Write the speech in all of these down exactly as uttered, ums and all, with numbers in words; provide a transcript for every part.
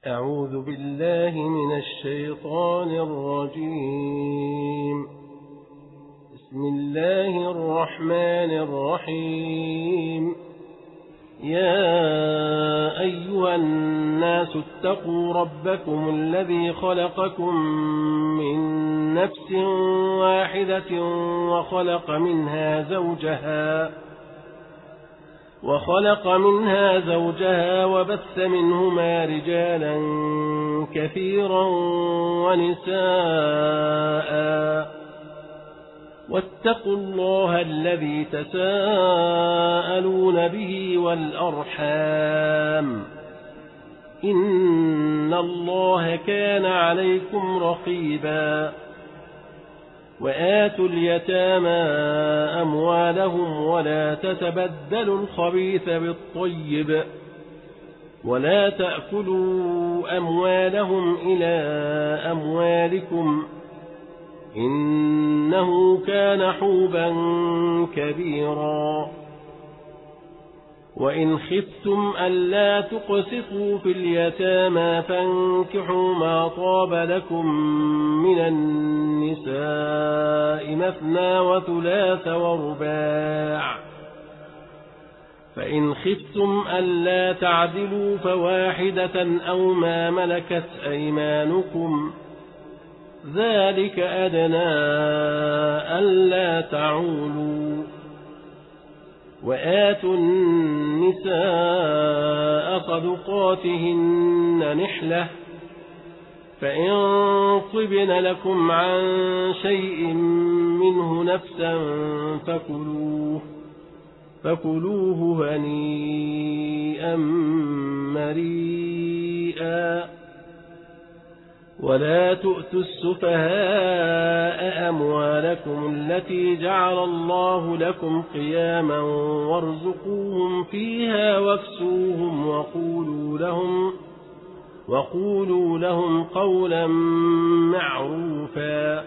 أعوذ بالله من الشيطان الرجيم. بسم الله الرحمن الرحيم. يا أيها الناس اتقوا ربكم الذي خلقكم من نفس واحدة وخلق منها زوجها وخلق منها زوجها وبث منهما رجالا كثيرا ونساء، واتقوا الله الذي تساءلون به والأرحام، إن الله كان عليكم رقيبا. وآتوا اليتامى أموالهم ولا تتبدلوا الخبيث بالطيب، ولا تأكلوا أموالهم إلى أموالكم، إنه كان حوبا كبيرا. وإن خفتم ألا تقسطوا في اليتامى فانكحوا ما طاب لكم من النساء مثنى وثلاث ورباع، فإن خفتم ألا تعدلوا فواحدة أو ما ملكت أيمانكم، ذلك أدنى ألا تعولوا. وآتوا النساء صدقاتهن نحلة، فإن طبن لكم عن شيء منه نفسا فكلوه فكلوه هنيئا مريئا. ولا تؤتوا السفهاء أموالكم التي جعل الله لكم قياما وارزقوهم فيها واكسوهم وقولوا لهم, وقولوا لهم قولا معروفا.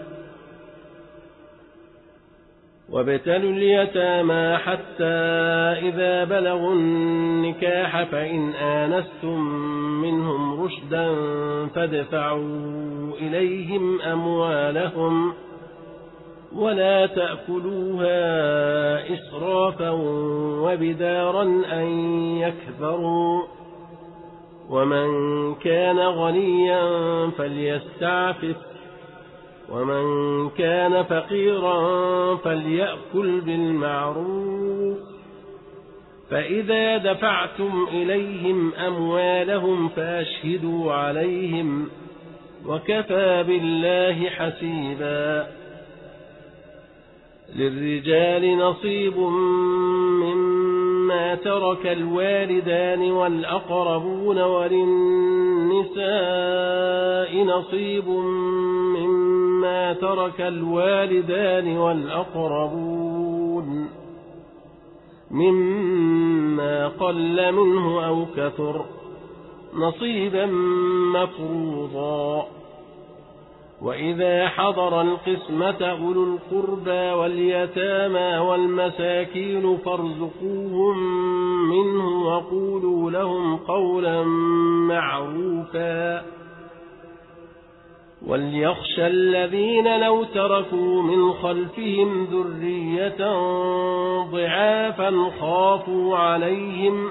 وابتلوا اليتامى حتى إذا بلغوا النكاح فإن آنستم منهم رشدا فادفعوا إليهم أموالهم ولا تأكلوها إسرافا وبدارا أن يكبروا، ومن كان غنيا فليستعفف، ومن كان فقيرا فليأكل بالمعروف. فإذا دفعتم إليهم أموالهم فأشهدوا عليهم، وكفى بالله حسيبا. للرجال نصيب مما ترك الوالدان والأقربون، وللنساء نصيب مما ترك الوالدان والأقربون مما قل منه أو كثر نصيبا مفروضا. وإذا حضر القسمة أولو القربى واليتامى والمساكين فارزقوهم منه وقولوا لهم قولا معروفا. وليخشى الذين لو تركوا من خلفهم ذرية ضعافا خافوا عليهم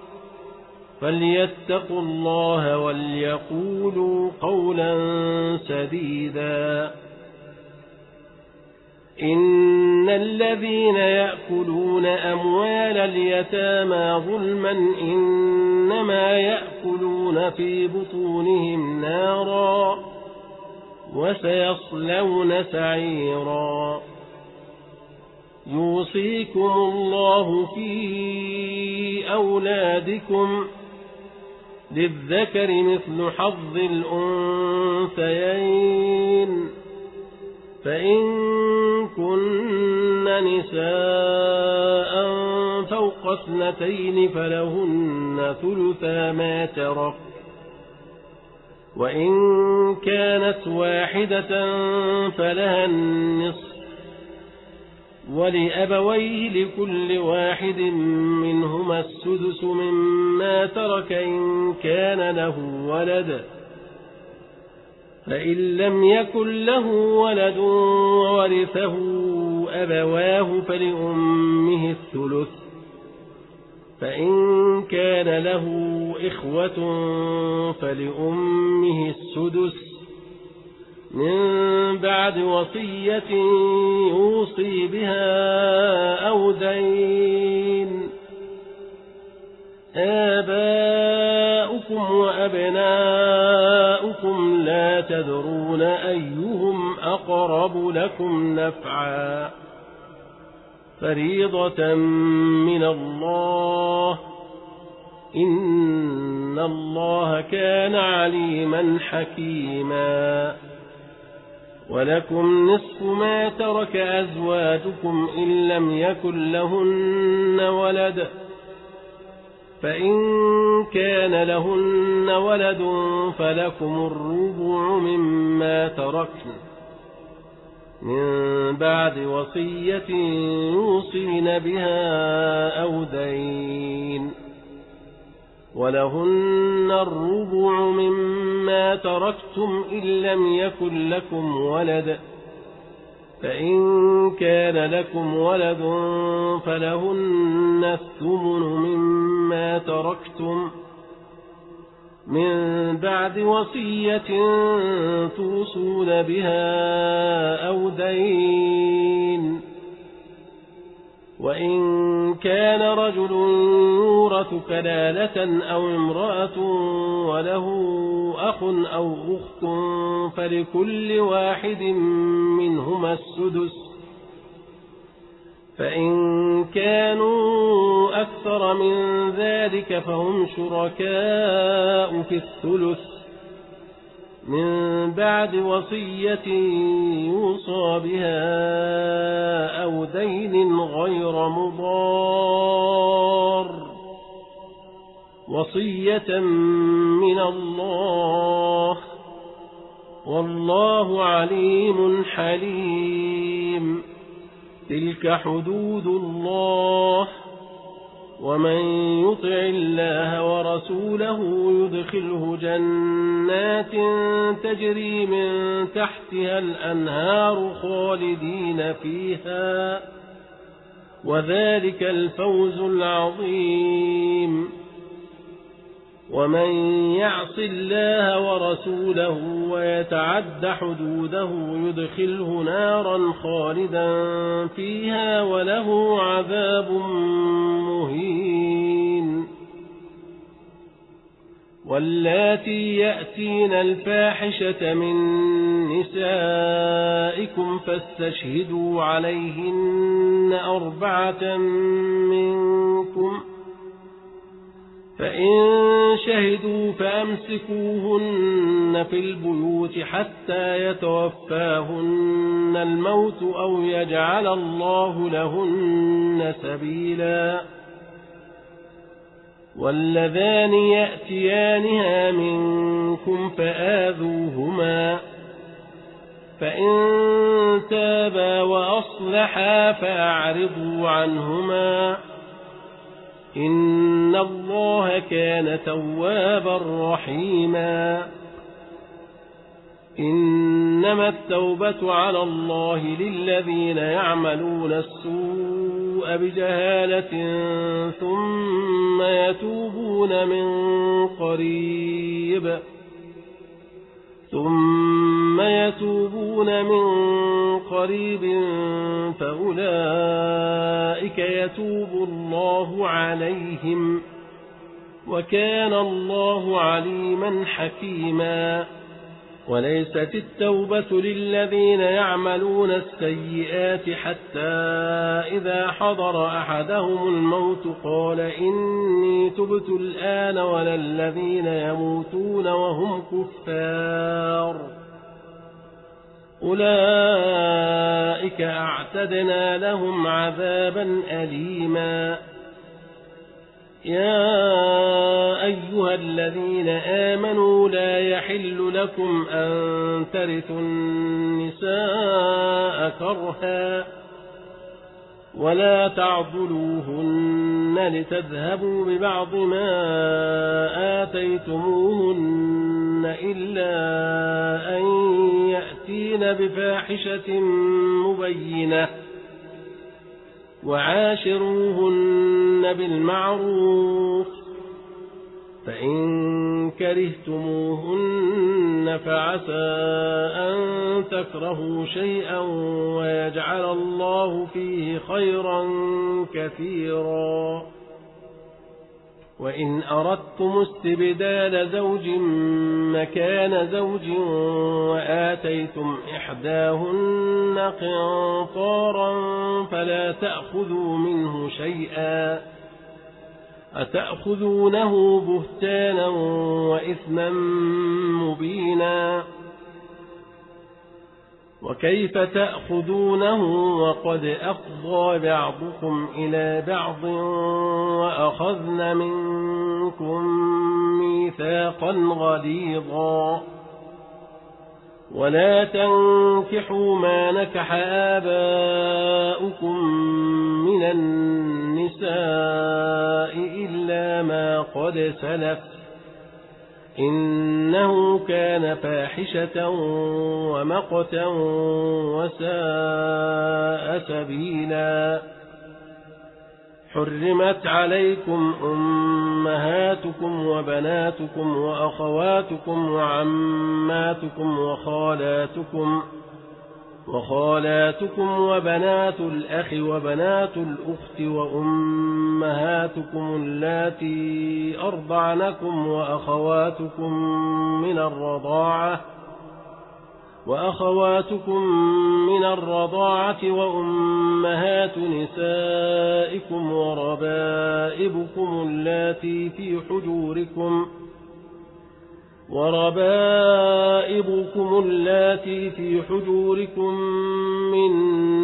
فليتقوا الله وليقولوا قولا سديدا. إن الذين يأكلون أموال اليتامى ظلما إنما يأكلون في بطونهم نارا وسيصلون سعيرا. يوصيكم الله في أولادكم للذكر مثل حظ الأنثيين، فإن كن نساء فوق اثنتين فلهن ثلثا ما ترك، وإن كانت واحدة فلها النصف، ولأبويه لكل واحد منهما السدس مما ترك إن كان له ولد، فإن لم يكن له ولد وورثه أبواه فلأمه الثلث، فإن كان له إخوة فلأمه السدس من بعد وصية يوصي بها أو دين. آباؤكم وأبناؤكم لا تدرون أيهم أقرب لكم نفعا، فريضة من الله، إن الله كان عليما حكيما. ولكم نصف ما ترك أزواجكم إن لم يكن لهن ولد، فإن كان لهن ولد فلكم الربع مما تركن من بعد وصية يوصين بها أو دين. ولهن الربع مما تركتم إن لم يكن لكم ولد، فإن كان لكم ولد فلهن الثمن مما تركتم من بعد وصية توصون بها أو دين. وإن كان رجل يورث كلالة أو امرأة وله أخ أو أخت فلكل واحد منهما السدس، فإن كانوا أكثر من ذلك فهم شركاء في الثلث من بعد وصية يوصى بها أو دين غير مضار، وصية من الله، والله عليم حليم. تلك حدود الله، ومن يطع الله ورسوله يدخله جنات تجري من تحتها الأنهار خالدين فيها، وذلك الفوز العظيم. ومن يعص الله ورسوله ويتعد حدوده يدخله نارا خالدا فيها وله عذاب مهين. واللاتي يأتين الفاحشة من نسائكم فاستشهدوا عليهن أربعة منكم، فإن شهدوا فأمسكوهن في البيوت حتى يتوفاهن الموت أو يجعل الله لهن سبيلا. واللذان يأتيانها منكم فآذوهما، فإن تابا وأصلحا فأعرضوا عنهما، إن الله كان توابا رحيما. إنما التوبة على الله للذين يعملون السوء بجهالة ثم يتوبون من قريب ثم يتوبون من قريب فأولئك يتوب الله عليهم، وكان الله عليما حكيما. وليست التوبة للذين يعملون السيئات حتى إذا حضر أحدهم الموت قال إني تبت الآن، ولا الذين يموتون وهم كفار، أولئك أعتدنا لهم عذابا أليما. يا أيها الذين آمنوا لا يحل لكم أن ترثوا النساء كرها ولا تعضلوهن لتذهبوا ببعض ما آتيتموهن إلا أن يأتين بفاحشة مبينة وعاشروهن بالمعروف فإن كرهتموهن فعسى أن تكرهوا شيئا ويجعل الله فيه خيرا كثيرا. وإن أردتم استبدال زوج مكان زوج وآتيتم إحداهن قنطارا فلا تأخذوا منه شيئا أتأخذونه بهتانا وإثما مبينا وكيف تأخذونه وقد أفضى بعضكم إلى بعض وأخذن منكم ميثاقا غليظا ولا تنكحوا ما نكح آباؤكم من النساء إلا ما قد سلف إنه كان فاحشة ومقتا وساء سبيلا. حرمت عليكم أمهاتكم وبناتكم وأخواتكم وعماتكم وخالاتكم وخالاتكم وبنات الأخ وبنات الأخت وأمهاتكم اللاتي أرضعنكم وأخواتكم من الرضاعة وأخواتكم من الرضاعة وأمهات نسائكم وربائبكم اللاتي في حجوركم وربائبكم اللاتي في حجوركم من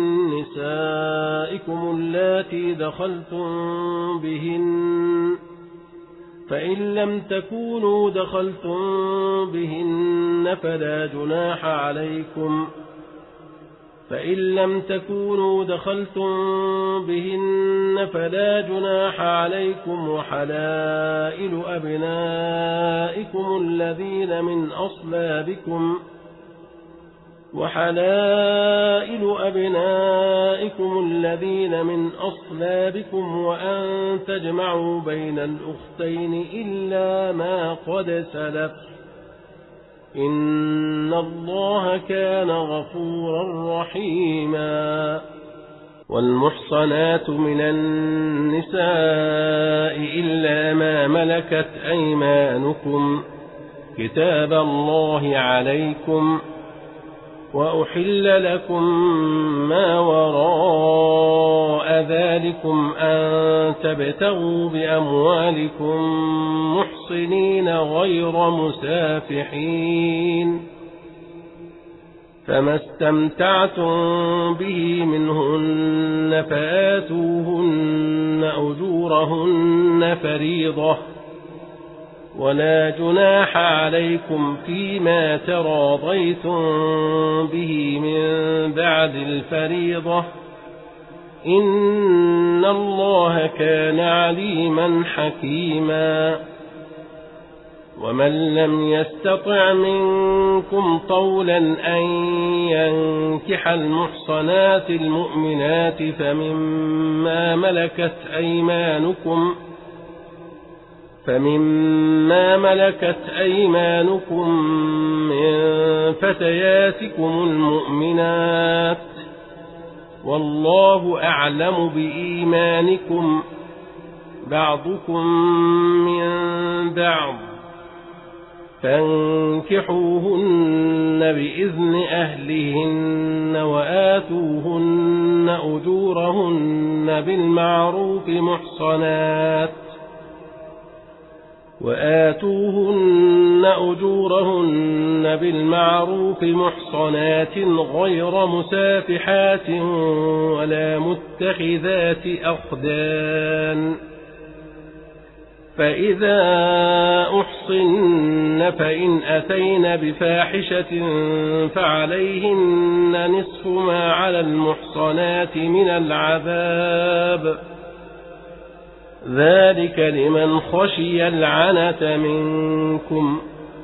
نسائكم اللاتي دخلتم بهن فإن لم تكونوا دخلتم بهن فلا جناح عليكم فإن لم تكونوا دخلتم بهن فلا جناح عليكم وحلائل أبنائكم الذين من أصلابكم وحلائل أبنائكم الذين من أصلابكم وأن تجمعوا بين الأختين إلا ما قد سلف إن الله كان غفورا رحيما. والمحصنات من النساء إلا ما ملكت أيمانكم كتاب الله عليكم وأحل لكم ما وراء ذلكم أن تبتغوا بأموالكم محصنين غير مسافحين فما استمتعتم به منهن فآتوهن أجورهن فريضة ولا جناح عليكم فيما تراضيتم به من بعد الفريضة إن الله كان عليما حكيما. ومن لم يستطع منكم طولا أن ينكح المحصنات المؤمنات فمما ملكت أيمانكم فمما ملكت أيمانكم من فتياتكم المؤمنات والله أعلم بإيمانكم بعضكم من بعض فانكحوهن بإذن أهلهن وآتوهن أجورهن بالمعروف محصنات وآتوهن أجورهن بالمعروف محصنات غير مسافحات ولا متخذات أخدان فإذا أحصن فإن أتين بفاحشة فعليهن نصف ما على المحصنات من العذاب ذلك لمن خشي العنة منكم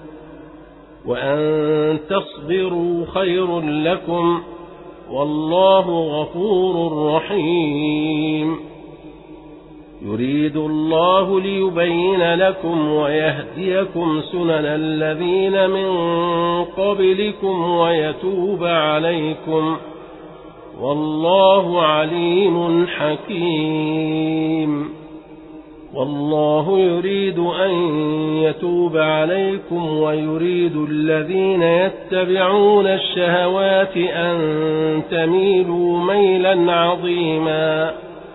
وأن تصبروا خير لكم والله غفور رحيم يريد الله ليبين لكم ويهديكم سنن الذين من قبلكم ويتوب عليكم والله عليم حكيم والله يريد أن يتوب عليكم ويريد الذين يتبعون الشهوات أن تميلوا ميلا عظيما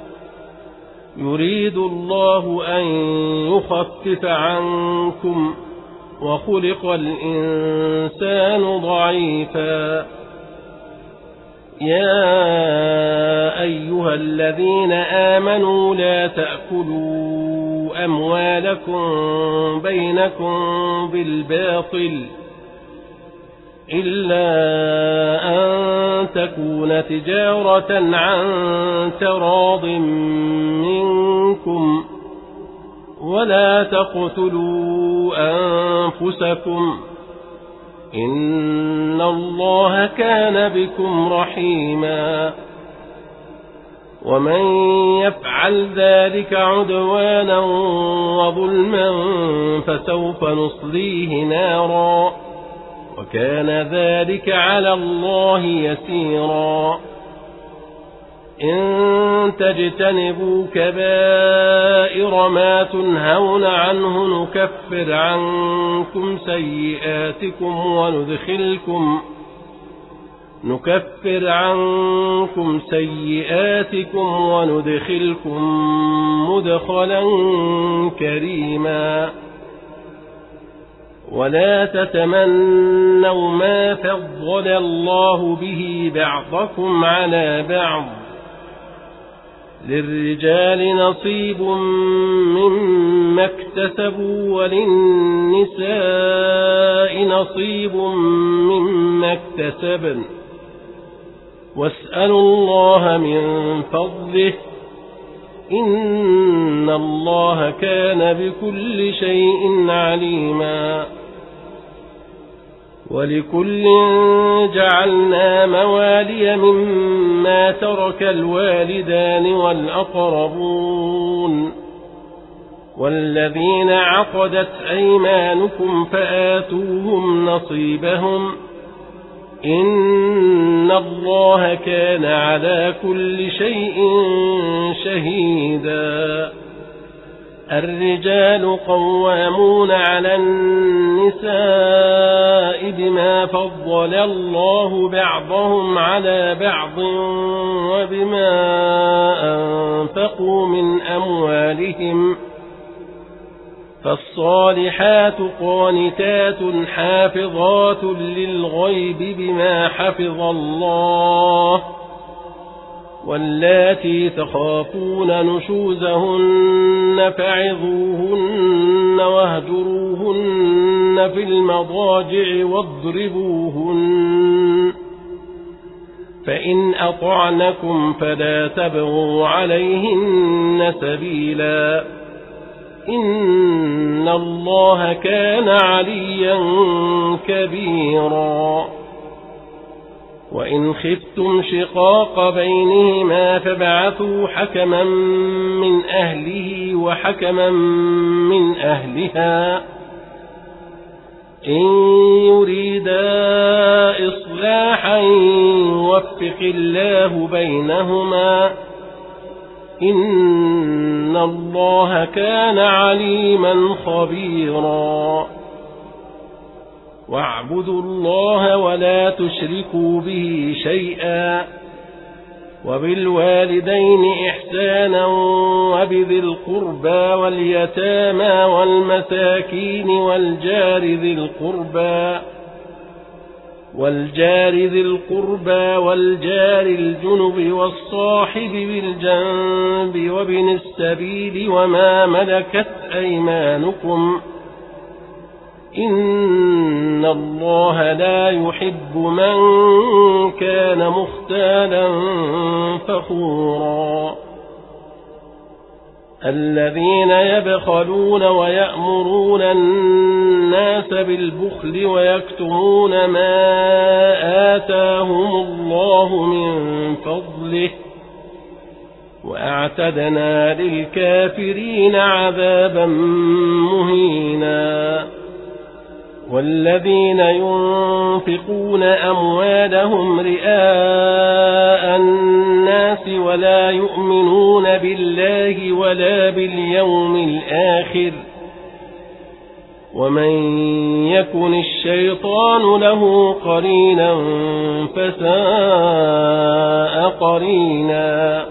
يريد الله أن يخفف عنكم وخلق الإنسان ضعيفا يا أيها الذين آمنوا لا تأكلوا أموالكم بينكم بالباطل إلا أن تكون تجارة عن تراض منكم ولا تقتلوا أنفسكم إن الله كان بكم رحيما ومن يفعل ذلك عدوانا وظلما فسوف نصليه نارا وكان ذلك على الله يسيرا إن تجتنبوا كبائر ما تنهون عنه نكفر عنكم سيئاتكم وندخلكم نكفر عنكم سيئاتكم وندخلكم مدخلا كريما ولا تتمنوا ما فضل الله به بعضكم على بعض للرجال نصيب مما اكتسبوا وللنساء نصيب مما اكتسبن واسألوا الله من فضله إن الله كان بكل شيء عليما ولكل جعلنا موالي مما ترك الوالدان والأقربون والذين عقدت أيمانكم فآتوهم نصيبهم إن الله كان على كل شيء شهيدا الرجال قوامون على النساء بما فضل الله بعضهم على بعض وبما أنفقوا من أموالهم فالصالحات قانتات حافظات للغيب بما حفظ الله واللاتي تخافون نشوزهن فعظوهن واهجروهن في المضاجع واضربوهن فإن أطعنكم فلا تبغوا عليهن سبيلا إن الله كان عليا كبيرا وإن خفتم شقاق بينهما فابعثوا حكما من أهله وحكما من أهلها إن يريدا إصلاحا يوفق الله بينهما إن الله كان عليما خبيرا واعبدوا الله ولا تشركوا به شيئا وبالوالدين إحسانا وبذي القربى واليتامى والمساكين والجار ذي القربى والجار ذي القربى والجار الجنب والصاحب بالجنب وابن السبيل وما ملكت أيمانكم إن الله لا يحب من كان مختالا فخورا الذين يبخلون ويأمرون الناس بالبخل ويكتمون ما آتاهم الله من فضله وأعتدنا للكافرين عذابا مهينا والذين ينفقون أموالهم رئاء الناس ولا يؤمنون بالله ولا باليوم الآخر ومن يكن الشيطان له قرينا فساء قرينا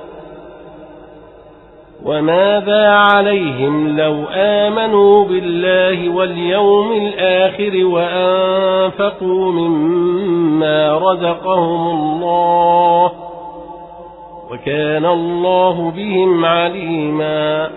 وماذا عليهم لو آمنوا بالله واليوم الآخر وأنفقوا مما رزقهم الله وكان الله بهم عليما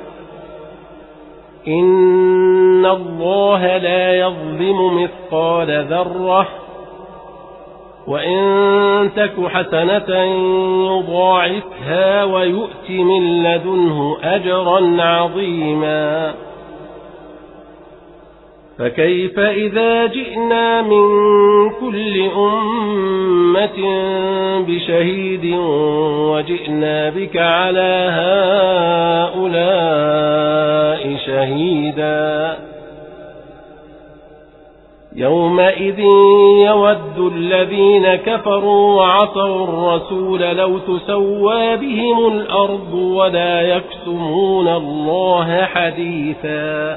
إن الله لا يظلم مثقال ذرة وإن تك حسنة يضاعفها ويؤت من لدنه أجرا عظيما فكيف إذا جئنا من كل أمة بشهيد وجئنا بك على هؤلاء شهيدا يومئذ يود الذين كفروا وعصوا الرسول لو تسوى بهم الأرض ولا يكتمون الله حديثا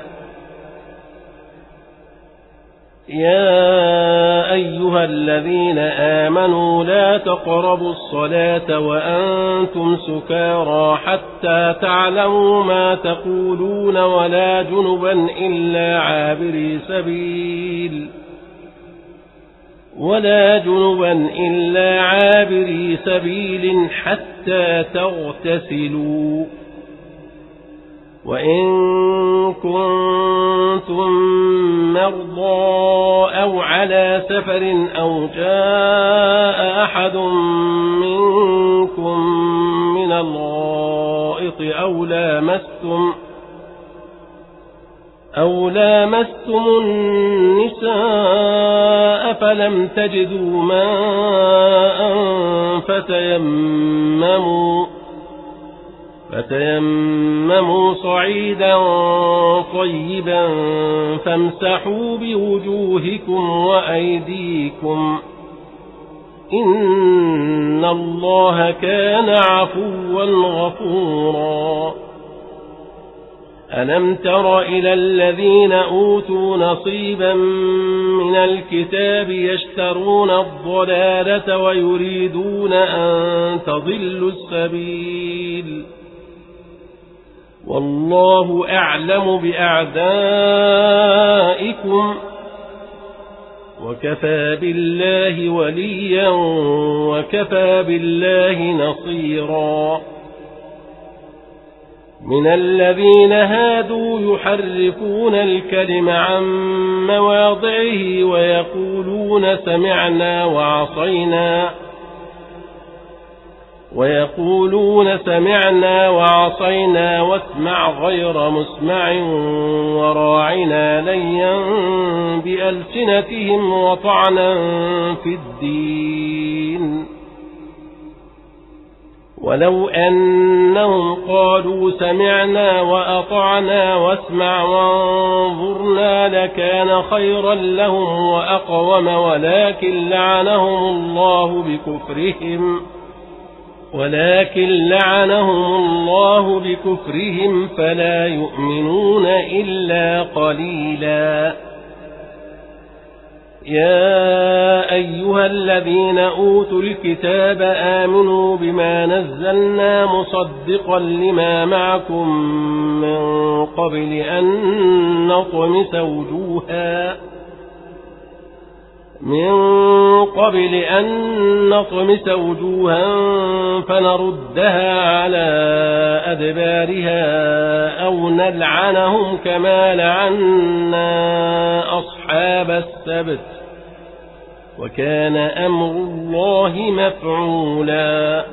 يا أيها الذين آمنوا لا تقربوا الصلاة وأنتم سكارى حتى تعلموا ما تقولون ولا جنبا إلا عابري سبيل ولا جنبا إلا عابري سبيل حتى تغتسلوا وإن كنتم مرضى أو على سفر أو جاء أحد منكم من الغائط أو لامستم أو لامستم النساء فلم تجدوا ماء فتيمموا فتيمموا صعيدا طيبا فامسحوا بوجوهكم وأيديكم إن الله كان عفوا غفورا ألم تر إلى الذين أوتوا نصيبا من الكتاب يشترون الضلالة ويريدون أن تضلوا السبيل والله أعلم بأعدائكم وكفى بالله وليا وكفى بالله نصيرا من الذين هادوا يحرفون الكلم عن مواضعه ويقولون سمعنا وعصينا ويقولون سمعنا وعصينا واسمع غير مسمع وراعنا ليا بألسنتهم وطعنا في الدين ولو أنهم قالوا سمعنا وأطعنا واسمع وانظرنا لكان خيرا لهم وأقوم ولكن لعنهم الله بكفرهم ولكن لعنهم الله بكفرهم فلا يؤمنون إلا قليلا يا أيها الذين أوتوا الكتاب آمنوا بما نزلنا مصدقا لما معكم من قبل أن نطمس وجوها من قبل أن نطمس وجوها فنردها على أدبارها أو نلعنهم كما لعنا أصحاب السبت وكان أمر الله مفعولا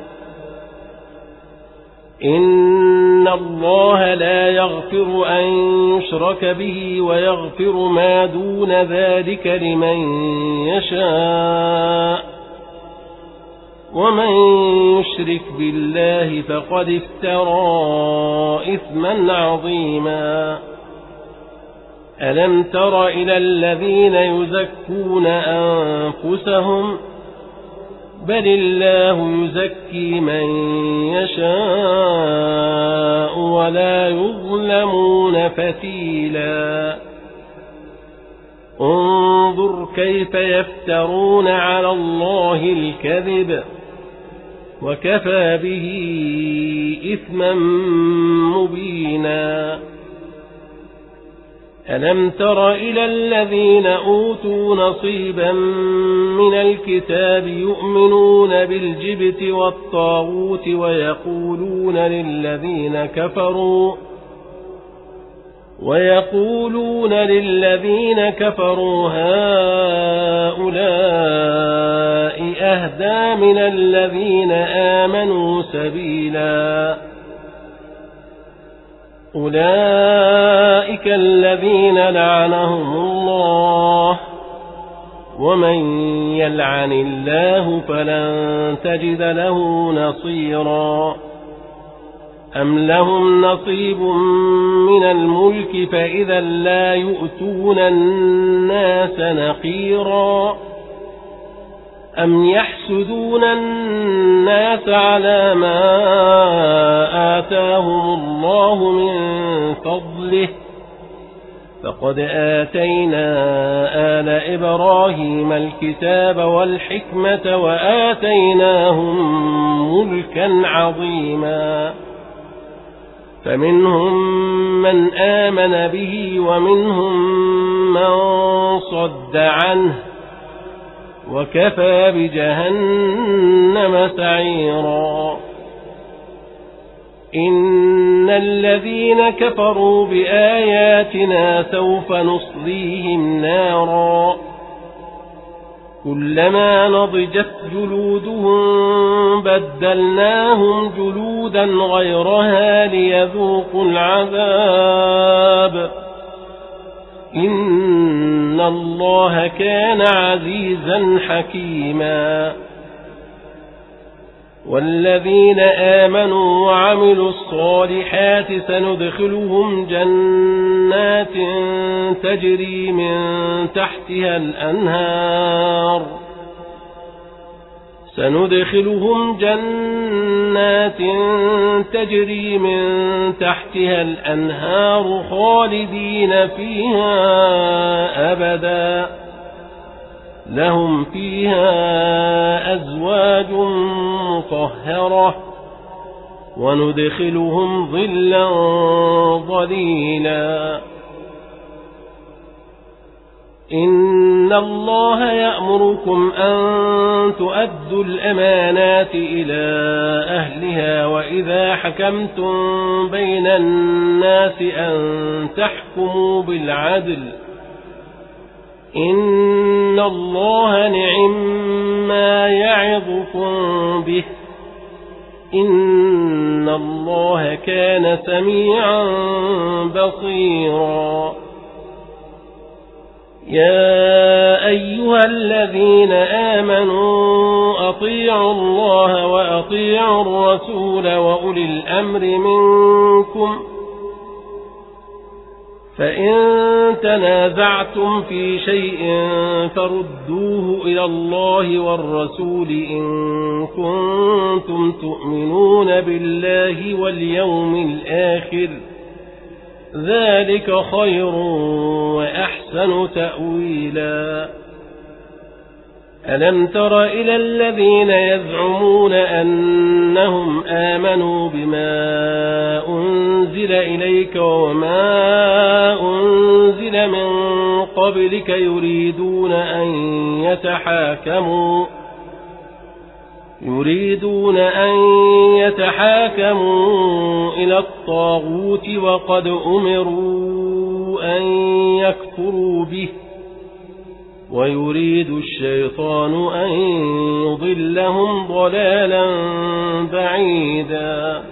إن الله لا يغفر أن يشرك به ويغفر ما دون ذلك لمن يشاء ومن يشرك بالله فقد افترى إثما عظيما ألم تر إلى الذين يزكون أنفسهم بل الله يزكي من يشاء ولا يظلمون فتيلا انظر كيف يفترون على الله الكذب وكفى به إثما مبينا ألم تر إلى الذين أوتوا نصيبا من الكتاب يؤمنون بالجبت والطاغوت ويقولون للذين كفروا ويقولون للذين كفروا هؤلاء أهدى من الذين آمنوا سبيلا أولئك الذين لعنهم الله ومن يلعن الله فلن تجد له نصيرا أم لهم نصيب من الملك فإذا لا يؤتون الناس نقيرا أم يحسدون الناس على ما آتاهم الله من فضله فقد آتينا آل إبراهيم الكتاب والحكمة وآتيناهم ملكا عظيما فمنهم من آمن به ومنهم من صد عنه وكفى بجهنم سعيرا إن الذين كفروا بآياتنا سوف نصليهم نارا كلما نضجت جلودهم بدلناهم جلودا غيرها ليذوقوا العذاب إن الله كان عزيزا حكيما والذين آمنوا وعملوا الصالحات سندخلهم جنات تجري من تحتها الأنهار سندخلهم جنات تجري من تحتها الأنهار خالدين فيها أبدا لهم فيها أزواج مطهرة وندخلهم ظلا ظليلا إن الله يأمركم أن تؤدوا الأمانات إلى أهلها وإذا حكمتم بين الناس أن تحكموا بالعدل إن الله نعم ما يعظكم به إن الله كان سميعا بصيرا يا أيها الذين آمنوا أطيعوا الله وأطيعوا الرسول وأولي الأمر منكم فإن تنازعتم في شيء فردوه إلى الله والرسول إن كنتم تؤمنون بالله واليوم الآخر ذلك خير وأحسن تأويلا ألم تر إلى الذين يزعمون أنهم آمنوا بما أنزل إليك وما أنزل من قبلك يريدون أن يتحاكموا يريدون أن يتحاكموا إلى الطاغوت وقد أمروا أن يكفروا به ويريد الشيطان أن يضلهم ضلالا بعيدا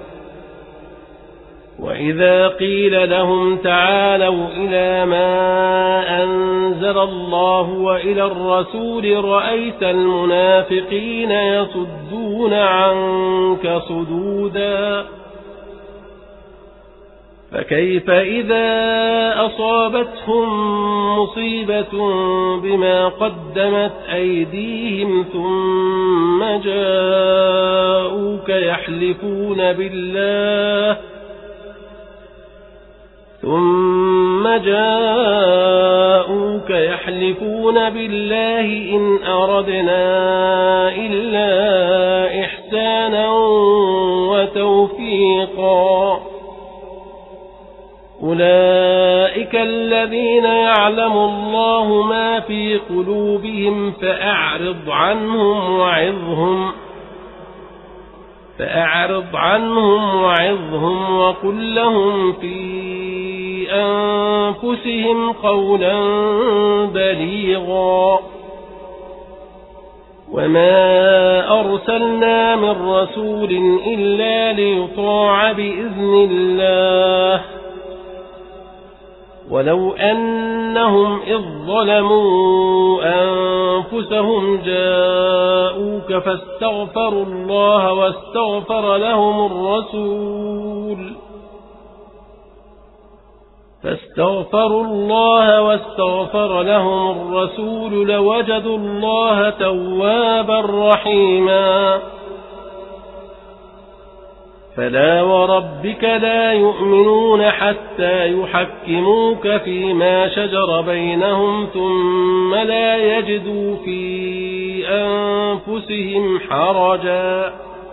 وإذا قيل لهم تعالوا إلى ما أنزل الله وإلى الرسول رأيت المنافقين يصدون عنك صدودا فكيف إذا أصابتهم مصيبة بما قدمت أيديهم ثم جاءوك يحلفون بالله ثم جاءوك يحلفون بالله إن أردنا إلا إحسانا وتوفيقا أولئك الذين يعلم الله ما في قلوبهم فأعرض عنهم وعظهم فأعرض عنهم وعظهم وقل لهم في أنفسهم قولا بليغا وما أرسلنا من رسول إلا ليطاع بإذن الله ولو أنهم إذ ظلموا أنفسهم جاءوك فاستغفروا الله واستغفر لهم الرسول فاستغفروا الله واستغفر لهم الرسول لوجدوا الله توابا رحيما فلا وربك لا يؤمنون حتى يحكموك فيما شجر بينهم ثم لا يجدوا في أنفسهم حرجا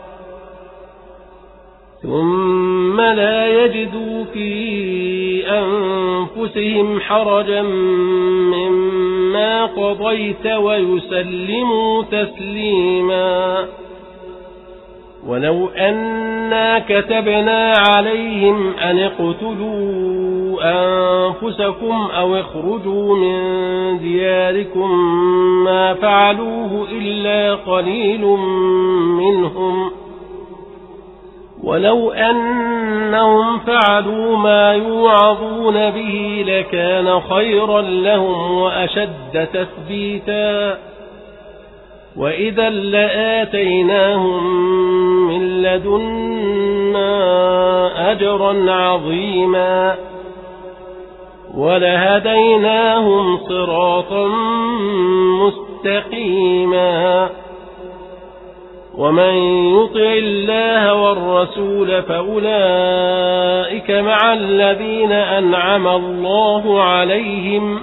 ثم لا يجدوا في أنفسهم حرجا مما قضيت ويسلموا تسليما ولو أنا كتبنا عليهم أن اقتلوا أنفسكم أو اخرجوا من دياركم ما فعلوه إلا قليل منهم ولو أنهم فعلوا ما يوعظون به لكان خيرا لهم وأشد تثبيتا وإذا لآتيناهم من لدنا أجرا عظيما ولهديناهم صراطا مستقيما ومن يطع الله والرسول فأولئك مع الذين أنعم الله عليهم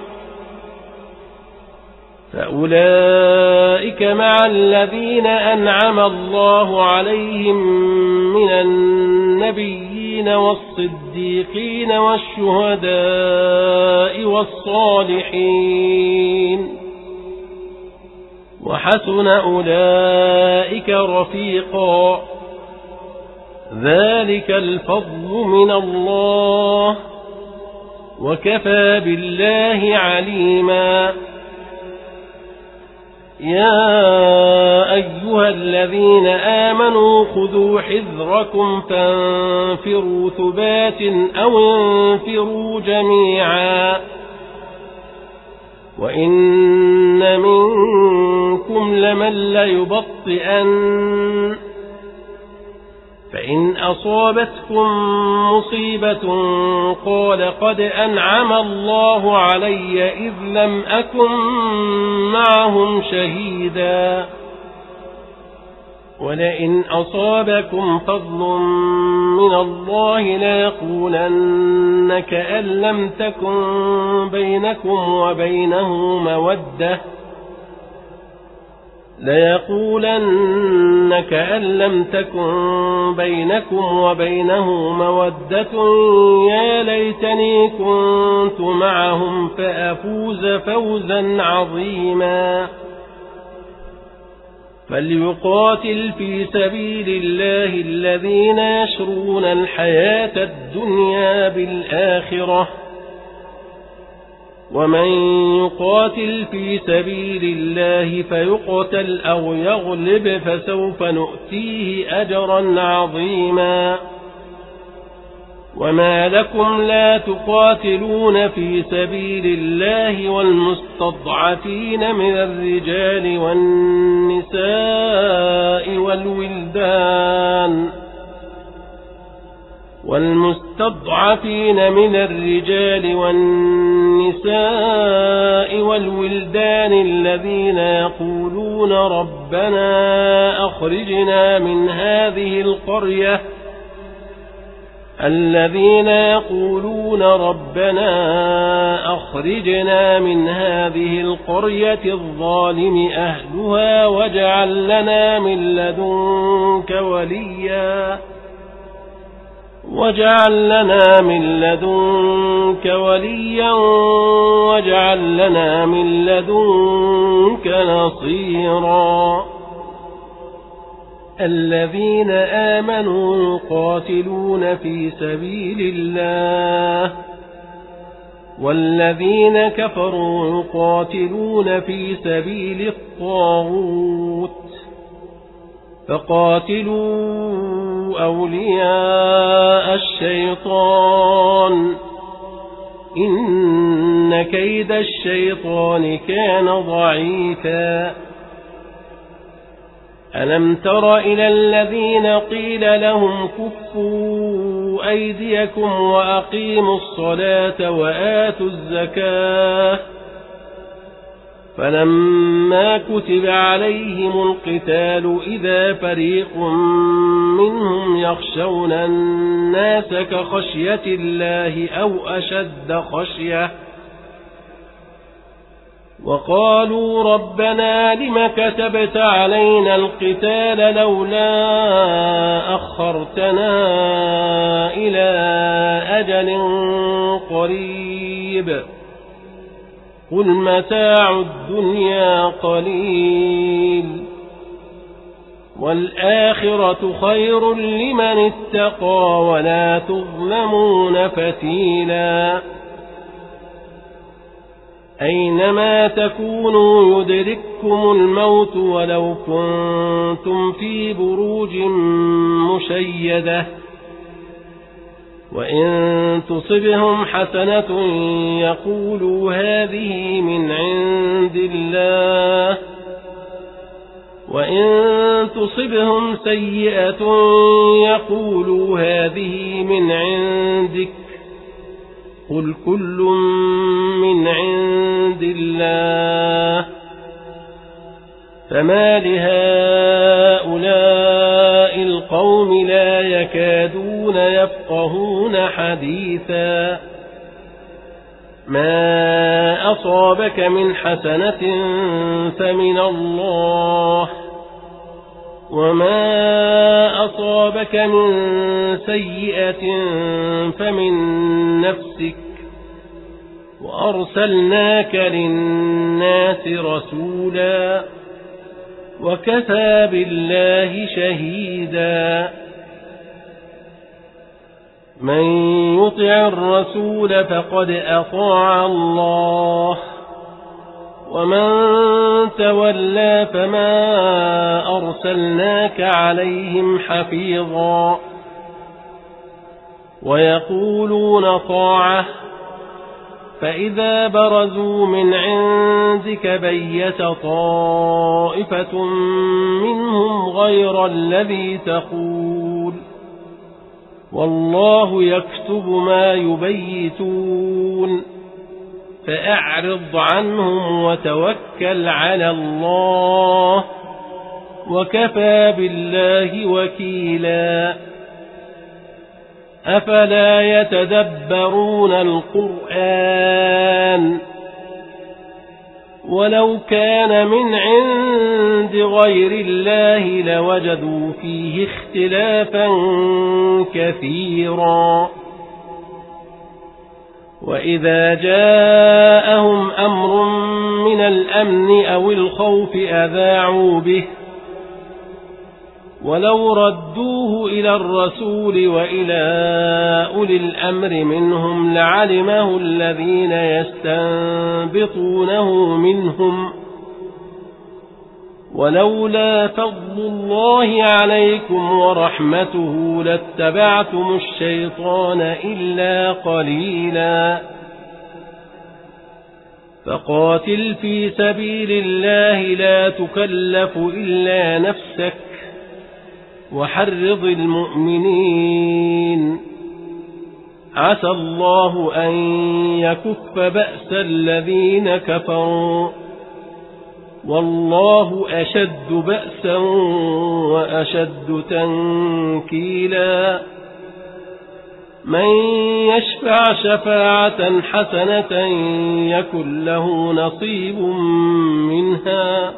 فأولئك مع الذين أنعم الله عليهم من النبيين والصديقين والشهداء والصالحين وحسن أولئك رفيقا ذلك الفضل من الله وكفى بالله عليما يا أيها الذين آمنوا خذوا حذركم فانفروا ثبات أو انفروا جميعا وإن منكم لمن ليبطئن فإن أصابتكم مصيبة قال قد أنعم الله علي إذ لم أكن معهم شهيدا ولئن أصابكم فضل من الله ليقولن كأن لم تكن بينكم وبينه مودة ليقولن كأن لم تكن بينكم وبينه مودة يا ليتني كنت معهم فأفوز فوزا عظيما. فليقاتل في سبيل الله الذين يشرون الحياة الدنيا بالآخرة، ومن يقاتل في سبيل الله فيقتل أو يغلب فسوف نؤتيه أجرا عظيما. وما لكم لا تقاتلون في سبيل الله والمستضعفين من الرجال والنساء والولدان والمستضعفين من الرجال والنساء والولدان الذين يقولون ربنا أخرجنا من هذه القرية الذين يقولون ربنا أخرجنا من هذه القرية الظالم أهلها واجعل لنا من لدنك وليا واجعل لنا من لدنك وليا واجعل لنا من لدنك نصيرا. الذين آمنوا يقاتلون في سبيل الله والذين كفروا يقاتلون في سبيل الطاغوت فقاتلوا أولياء الشيطان إن كيد الشيطان كان ضعيفا. ألم تر إلى الذين قيل لهم كفوا أيديكم وأقيموا الصلاة وآتوا الزكاة فلما كتب عليهم القتال إذا فريق منهم يخشون الناس كخشية الله أو أشد خشية وقالوا ربنا لم كتبت علينا القتال لولا أخرتنا إلى أجل قريب قل متاع الدنيا قليل والآخرة خير لمن اتقى ولا تظلمون فتيلا. أينما تكونوا يدرككم الموت ولو كنتم في بروج مشيدة وإن تصبهم حسنة يقولوا هذه من عند الله وإن تصبهم سيئة يقولوا هذه من عندك قل كل من عند الله فما لهؤلاء القوم لا يكادون يفقهون حديثا. ما أصابك من حسنة فمن الله وما أصابك من سيئة فمن نفسك وأرسلناك للناس رسولا وكفى بالله شهيدا. من يطع الرسول فقد أطاع الله ومن تولى فما أرسلناك عليهم حفيظا. ويقولون طاعة فإذا برزوا من عندك بيت طائفة منهم غير الذي تقول والله يكتب ما يبيتون فأعرض عنهم وتوكل على الله وكفى بالله وكيلا. أفلا يتدبرون القرآن ولو كان من عند غير الله لوجدوا فيه اختلافا كثيرا. وإذا جاءهم أمر من الأمن أو الخوف أذاعوا به، ولو ردوه إلى الرسول وإلى أولي الأمر منهم لعلمه الذين يستنبطونه منهم، ولولا فضل الله عليكم ورحمته لاتبعتم الشيطان إلا قليلا. فقاتل في سبيل الله لا تكلف إلا نفسك وحرض المؤمنين، عسى الله أن يكف بأس الذين كفروا، والله أشد بأسا وأشد تنكيلا. من يشفع شفاعة حسنة يكن له نصيب منها،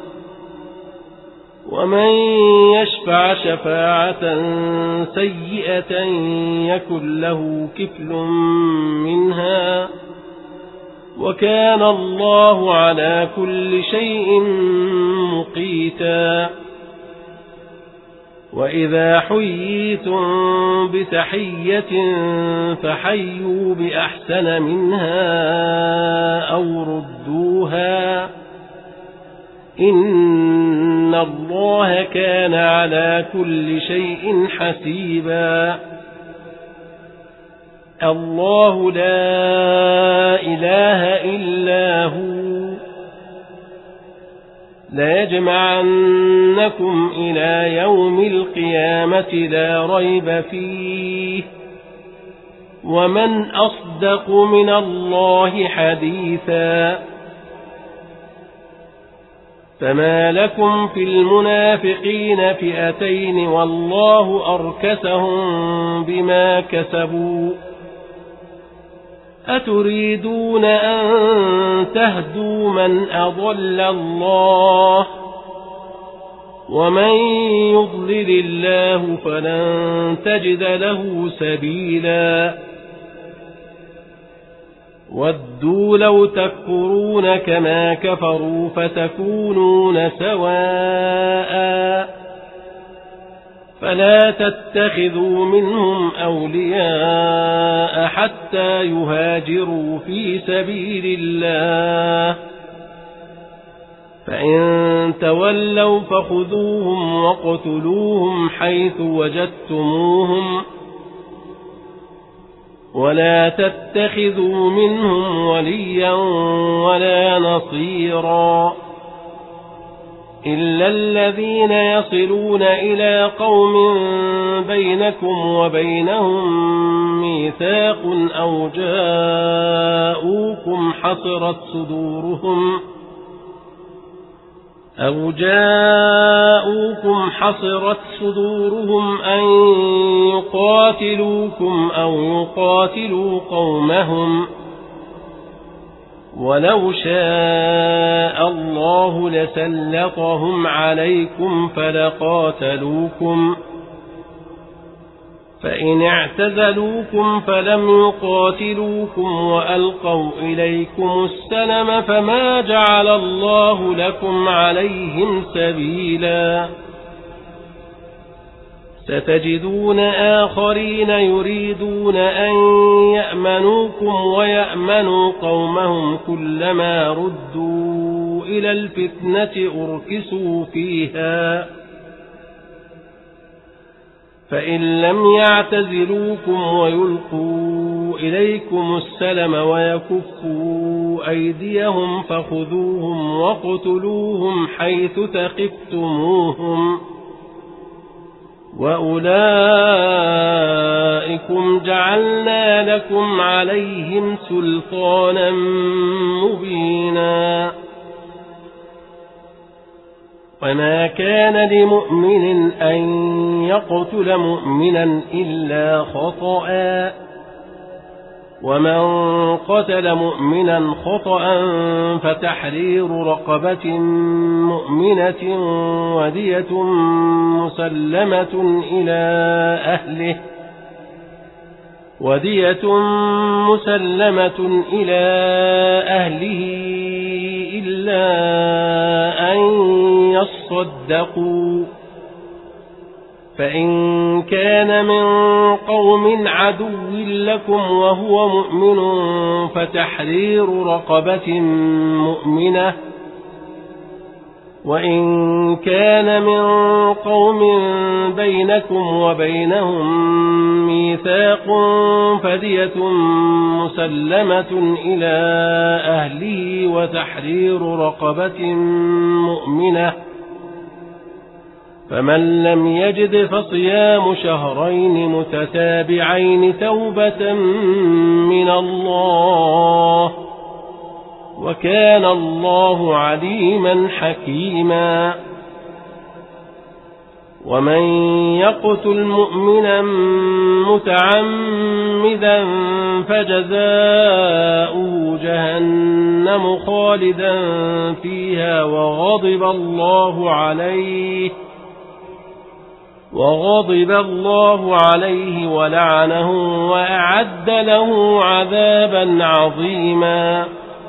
ومن يشفع شفاعة سيئة يكن له كفل منها، وكان الله على كل شيء مقيتا. وإذا حييتم بتحية فحيوا بأحسن منها أو ردوها، إن الله كان على كل شيء حسيبا. الله لا إله إلا هو، ليجمعنكم إلى يوم القيامة لا ريب فيه، ومن أصدق من الله حديثا. فما لكم في المنافقين فئتين والله أركسهم بما كسبوا، أتريدون أن تهدوا من أضل الله، ومن يضلل الله فلن تجد له سبيلا. ودوا لو تكفرون كما كفروا فتكونون سواء، فلا تتخذوا منهم أولياء حتى يهاجروا في سبيل الله، فإن تولوا فخذوهم واقتلوهم حيث وجدتموهم، ولا تتخذوا منهم وليا ولا نصيرا، إلا الذين يصلون إلى قوم بينكم وبينهم ميثاق أو جاءوكم حصرت صدورهم أو جاءوكم حصرت صدورهم أن يقاتلوكم أو يقاتلوا قومهم، ولو شاء الله لسلطهم عليكم فلقاتلوكم، فإن اعتزلوكم فلم يقاتلوكم وألقوا إليكم السلم فما جعل الله لكم عليهم سبيلا. ستجدون آخرين يريدون أن يأمنوكم ويأمنوا قومهم، كلما ردوا إلى الفتنة أركسوا فيها، فإن لم يعتزلوكم ويلقوا إليكم السلم ويكفوا أيديهم فخذوهم واقتلوهم حيث ثقفتموهم، وأولئكم جعلنا لكم عليهم سلطانا مبينا. وما كان لمؤمن أن يقتل مؤمنا إلا خطأ، ومن قتل مؤمنا خطأ فتحرير رقبة مؤمنة ودية مسلمة إلى أهله ودية مسلمة إلى أهله إلا أن يصدقوا فإن كان من قوم عدو لكم وهو مؤمن فتحرير رقبة مؤمنة وإن كان من قوم بينكم وبينهم ميثاق فدية مسلمة إلى أهله وتحرير رقبة مؤمنة فمن لم يجد فصيام شهرين متتابعين توبة من الله وكان الله عليما حكيما ومن يقتل مؤمنا متعمدا فجزاؤه جهنم خالدا فيها وغضب الله عليه وغضب الله عليه ولعنه وأعد له عذابا عظيما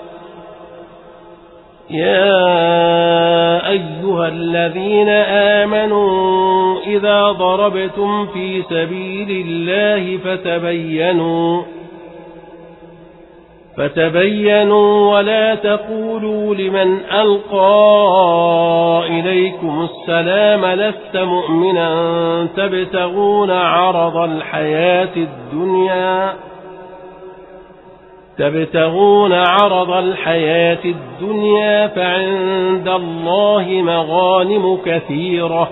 يا أيها الذين آمنوا إذا ضربتم في سبيل الله فتبينوا فتبينوا ولا تقولوا لمن ألقى إليكم السلام لست مؤمنا تبتغون عرض الحياة الدنيا تبتغون عرض الحياة الدنيا فعند الله مغانم كثيرة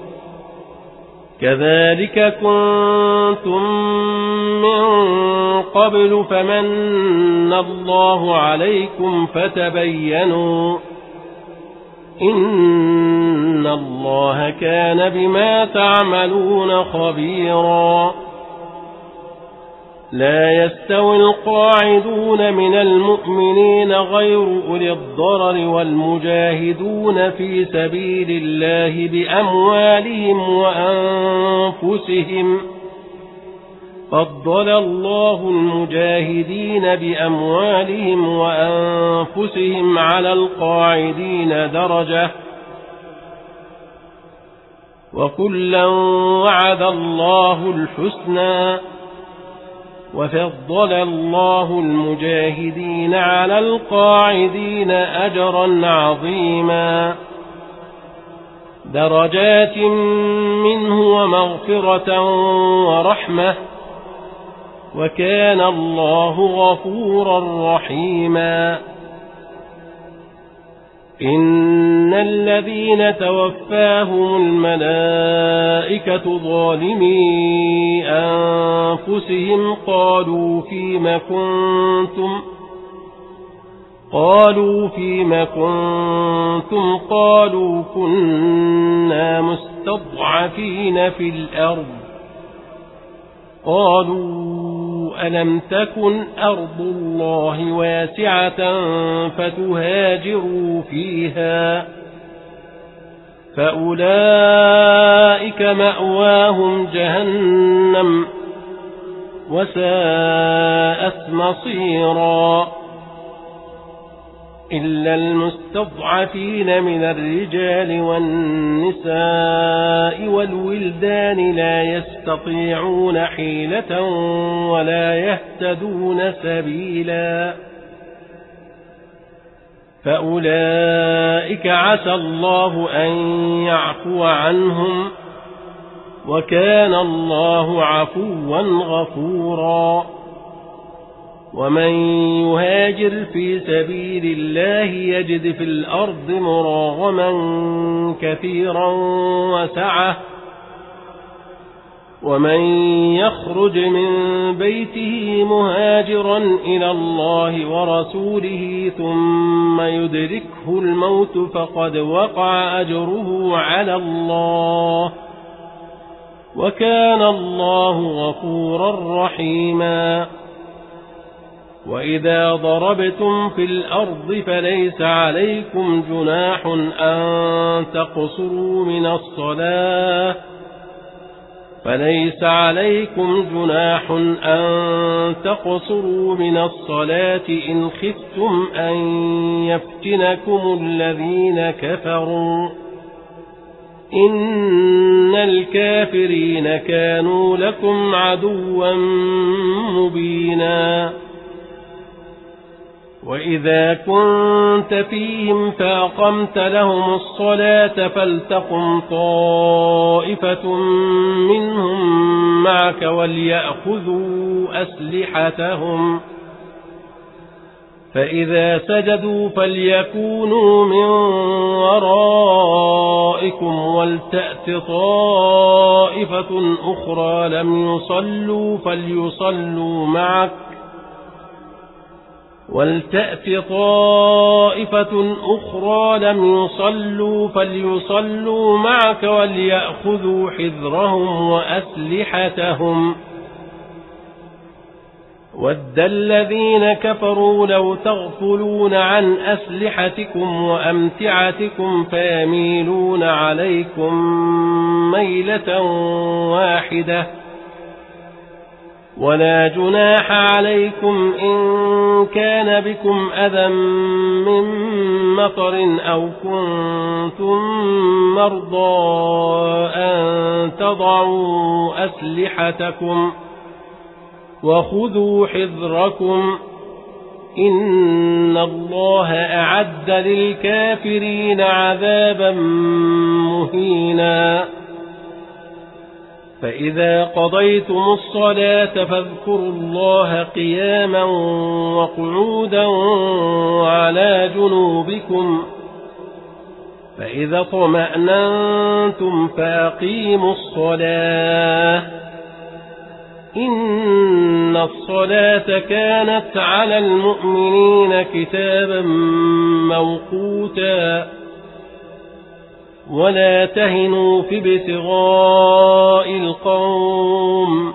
كذلك كنتم من قبل فمن الله عليكم فتبينوا إن الله كان بما تعملون خبيرا لا يستوي القاعدون من المؤمنين غير أولي الضرر والمجاهدون في سبيل الله بأموالهم وأنفسهم فضل الله المجاهدين بأموالهم وأنفسهم على القاعدين درجة وكلا وعد الله الحسنى وفضل الله المجاهدين على القاعدين أجرا عظيما درجات منه ومغفرة ورحمة وكان الله غفورا رحيما إن الذين توفاهم الملائكة ظالمي أنفسهم قالوا فيما كنتم قالوا فيما كنتم قالوا كنا مستضعفين في الأرض قالوا ألم تكن أرض الله واسعة فتهاجروا فيها فأولئك مأواهم جهنم وساءت مصيرا إلا المستضعفين من الرجال والنساء والولدان لا يستطيعون حيلة ولا يهتدون سبيلا فأولئك عسى الله أن يعفو عنهم وكان الله عفوا غفورا ومن يهاجر في سبيل الله يجد في الأرض مراغما كثيرا وسعة ومن يخرج من بيته مهاجرا إلى الله ورسوله ثم يدركه الموت فقد وقع أجره على الله وكان الله غفورا رحيما وإذا ضربتم في الأرض فليس عليكم جناح أن تقصروا من الصلاة فليس عليكم جناح أن تقصروا من الصلاة إن خفتم أن يفتنكم الذين كفروا إن الكافرين كانوا لكم عدوا مبينا وإذا كنت فيهم فأقمت لهم الصلاة فلتقم طائفة منهم معك وليأخذوا أسلحتهم فإذا سجدوا فليكونوا من ورائكم ولتأت طائفة أخرى لم يصلوا فليصلوا معك ولتأت طائفة أخرى لم يصلوا فليصلوا معك وليأخذوا حذرهم وأسلحتهم ود الذين كفروا لو تغفلون عن أسلحتكم وأمتعتكم فيميلون عليكم ميلة واحدة ولا جناح عليكم إن كان بكم أذى من مطر أو كنتم مرضى أن تضعوا أسلحتكم وخذوا حذركم إن الله أعد للكافرين عذابا مهينا فإذا قضيتم الصلاة فاذكروا الله قياما وقعودا وعلى جنوبكم فإذا اطمأننتم فأقيموا الصلاة إن الصلاة كانت على المؤمنين كتابا موقوتا ولا تهنوا في ابتغاء القوم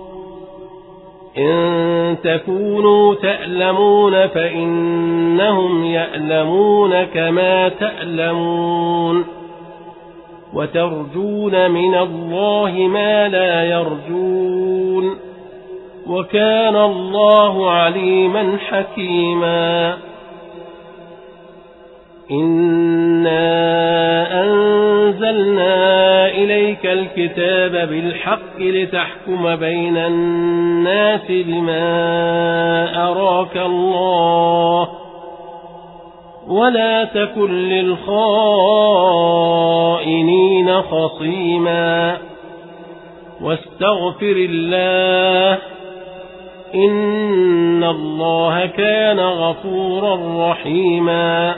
إن تكونوا تألمون فإنهم يألمون كما تألمون وترجون من الله ما لا يرجون وكان الله عليما حكيما إنا أنزلنا إليك الكتاب بالحق لتحكم بين الناس بما أراك الله ولا تكن للخائنين خصيما واستغفر الله إن الله كان غفورا رحيما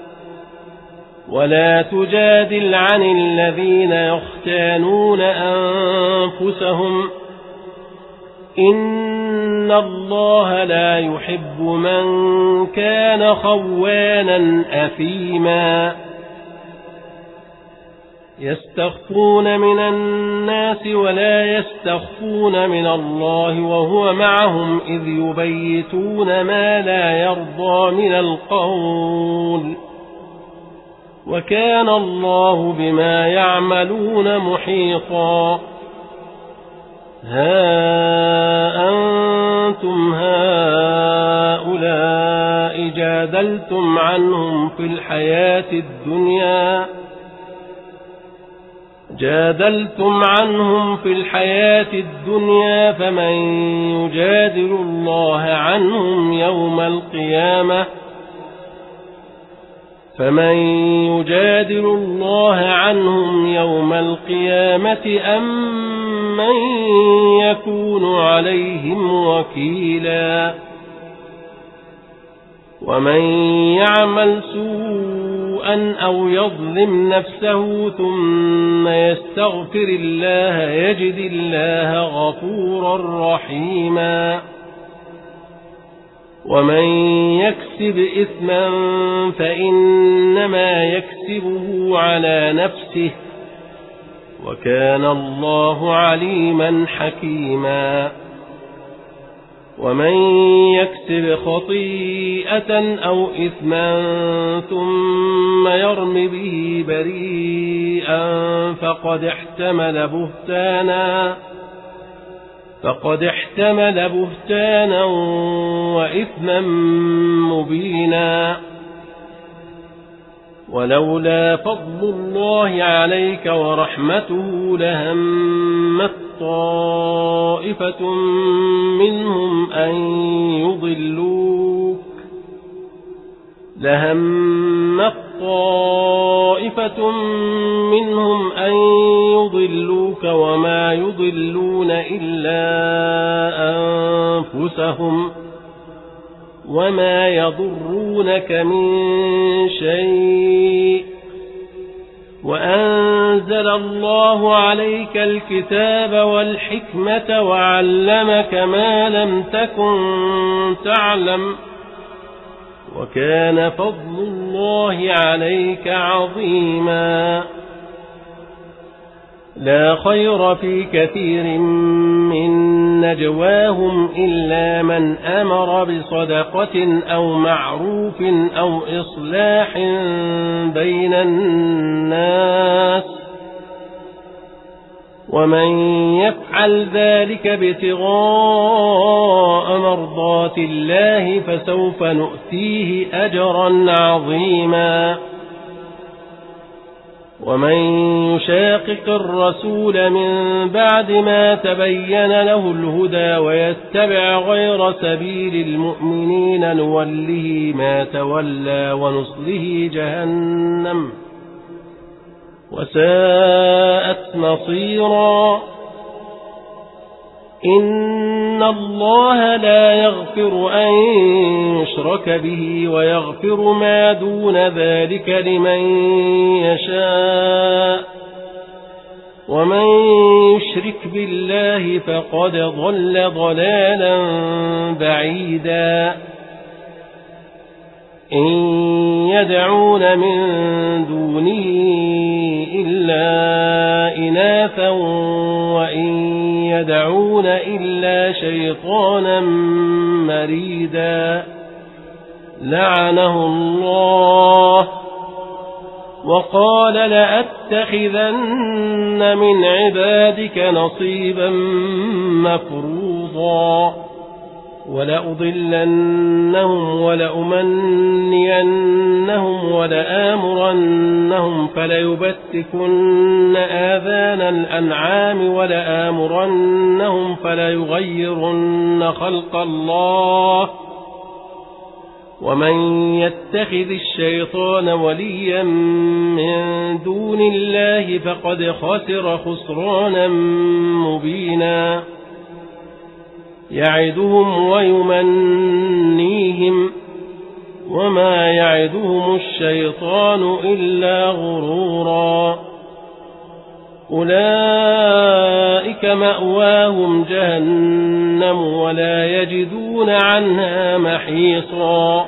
ولا تجادل عن الذين يختانون أنفسهم إن الله لا يحب من كان خوانا أثيما يستخفون من الناس ولا يستخفون من الله وهو معهم إذ يبيتون ما لا يرضى من القول وكان الله بما يعملون محيطا ها أنتم هؤلاء جادلتم عنهم في الحياة الدنيا جادلتم عنهم في الحياة الدنيا فمن يجادل الله عنهم يوم القيامة فمن يجادل الله عنهم يوم القيامة أم من يكون عليهم وكيلا ومن يعمل سوءا أو يظلم نفسه ثم يستغفر الله يجد الله غفورا رحيما ومن يكسب إثما فإنما يكسبه على نفسه وكان الله عليما حكيما ومن يكسب خطيئة أو إثما ثم يرم به بريئا فقد احتمل بهتانا فقد احتمل بهتانا وإثما مبينا. ولولا فضل الله عليك ورحمته لهمت طائفة منهم أن يضلوك لهمت طائفة منهم أن يضلوك وما يضلون إلا أنفسهم وما يضرونك من شيء وأنزل الله عليك الكتاب والحكمة وعلمك ما لم تكن تعلم وكان فضل الله عليك عظيما. لا خير في كثير من نجواهم إلا من أمر بصدقة أو معروف أو إصلاح بين الناس ومن يفعل ذلك ابتغاء مرضات الله فسوف نؤتيه أجرا عظيما. ومن يشاقق الرسول من بعد ما تبين له الهدى ويتبع غير سبيل المؤمنين نوله ما تولى ونصله جهنم وساءت مصيرا. إن الله لا يغفر أن يشرك به ويغفر ما دون ذلك لمن يشاء ومن يشرك بالله فقد ضل ضلالا بعيدا. إن يدعون من دونه إلا إناثا وإن يدعون إلا شيطانا مريدا لعنه الله وقال لأتخذن من عبادك نصيبا مفروضا ولأضلنهم ولأمنينهم ولآمرنهم فليبتكن آذان الأنعام ولآمرنهم فليغيرن خلق الله ومن يتخذ الشيطان وليا من دون الله فقد خسر خسرانا مبينا. يعدهم ويمنيهم وما يعدهم الشيطان إلا غرورا. أولئك مأواهم جهنم ولا يجدون عنها محيصا.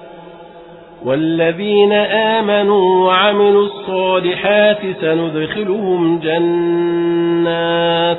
والذين آمنوا وعملوا الصالحات سندخلهم جنات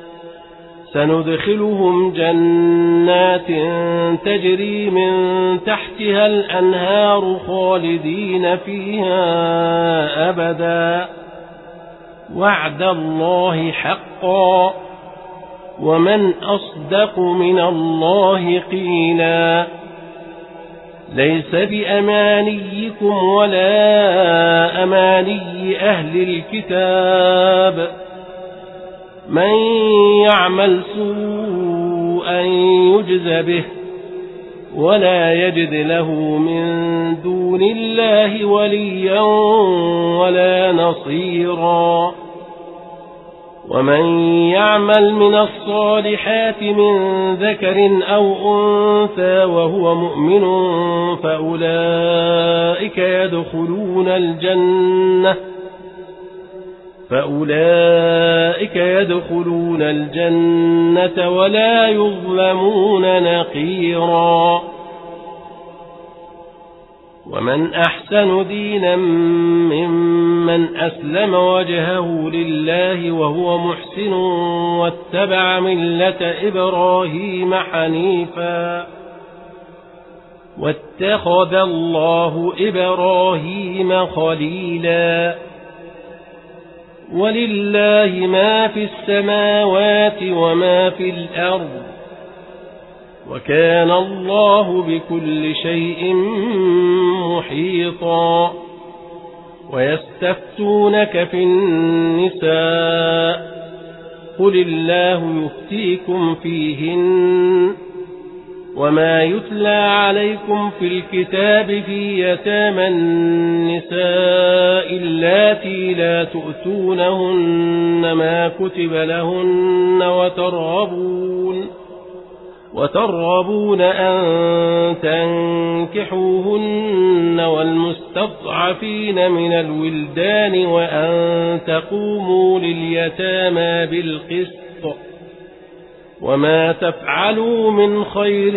سندخلهم جنات تجري من تحتها الأنهار خالدين فيها أبدا وعد الله حقا ومن أصدق من الله قيلا. ليس بأمانيكم ولا أماني أهل الكتاب من يعمل سوءا يجز به ولا يجد له من دون الله وليا ولا نصيرا. ومن يعمل من الصالحات من ذكر أو أنثى وهو مؤمن فأولئك يدخلون الجنة فأولئك يدخلون الجنة ولا يظلمون نقيرا. ومن أحسن دينا ممن أسلم وجهه لله وهو محسن واتبع ملة إبراهيم حنيفا واتخذ الله إبراهيم خليلا ولله ما في السماوات وما في الأرض وكان الله بكل شيء محيطا ويستفتونك في النساء قل الله يفتيكم فيهن وما يتلى عليكم في الكتاب في يتامى النساء اللاتي لا تؤتونهن ما كتب لهن وترغبون وترغبون أن تنكحوهن والمستضعفين من الولدان وأن تقوموا لليتامى بالقسط وما تفعلوا من خير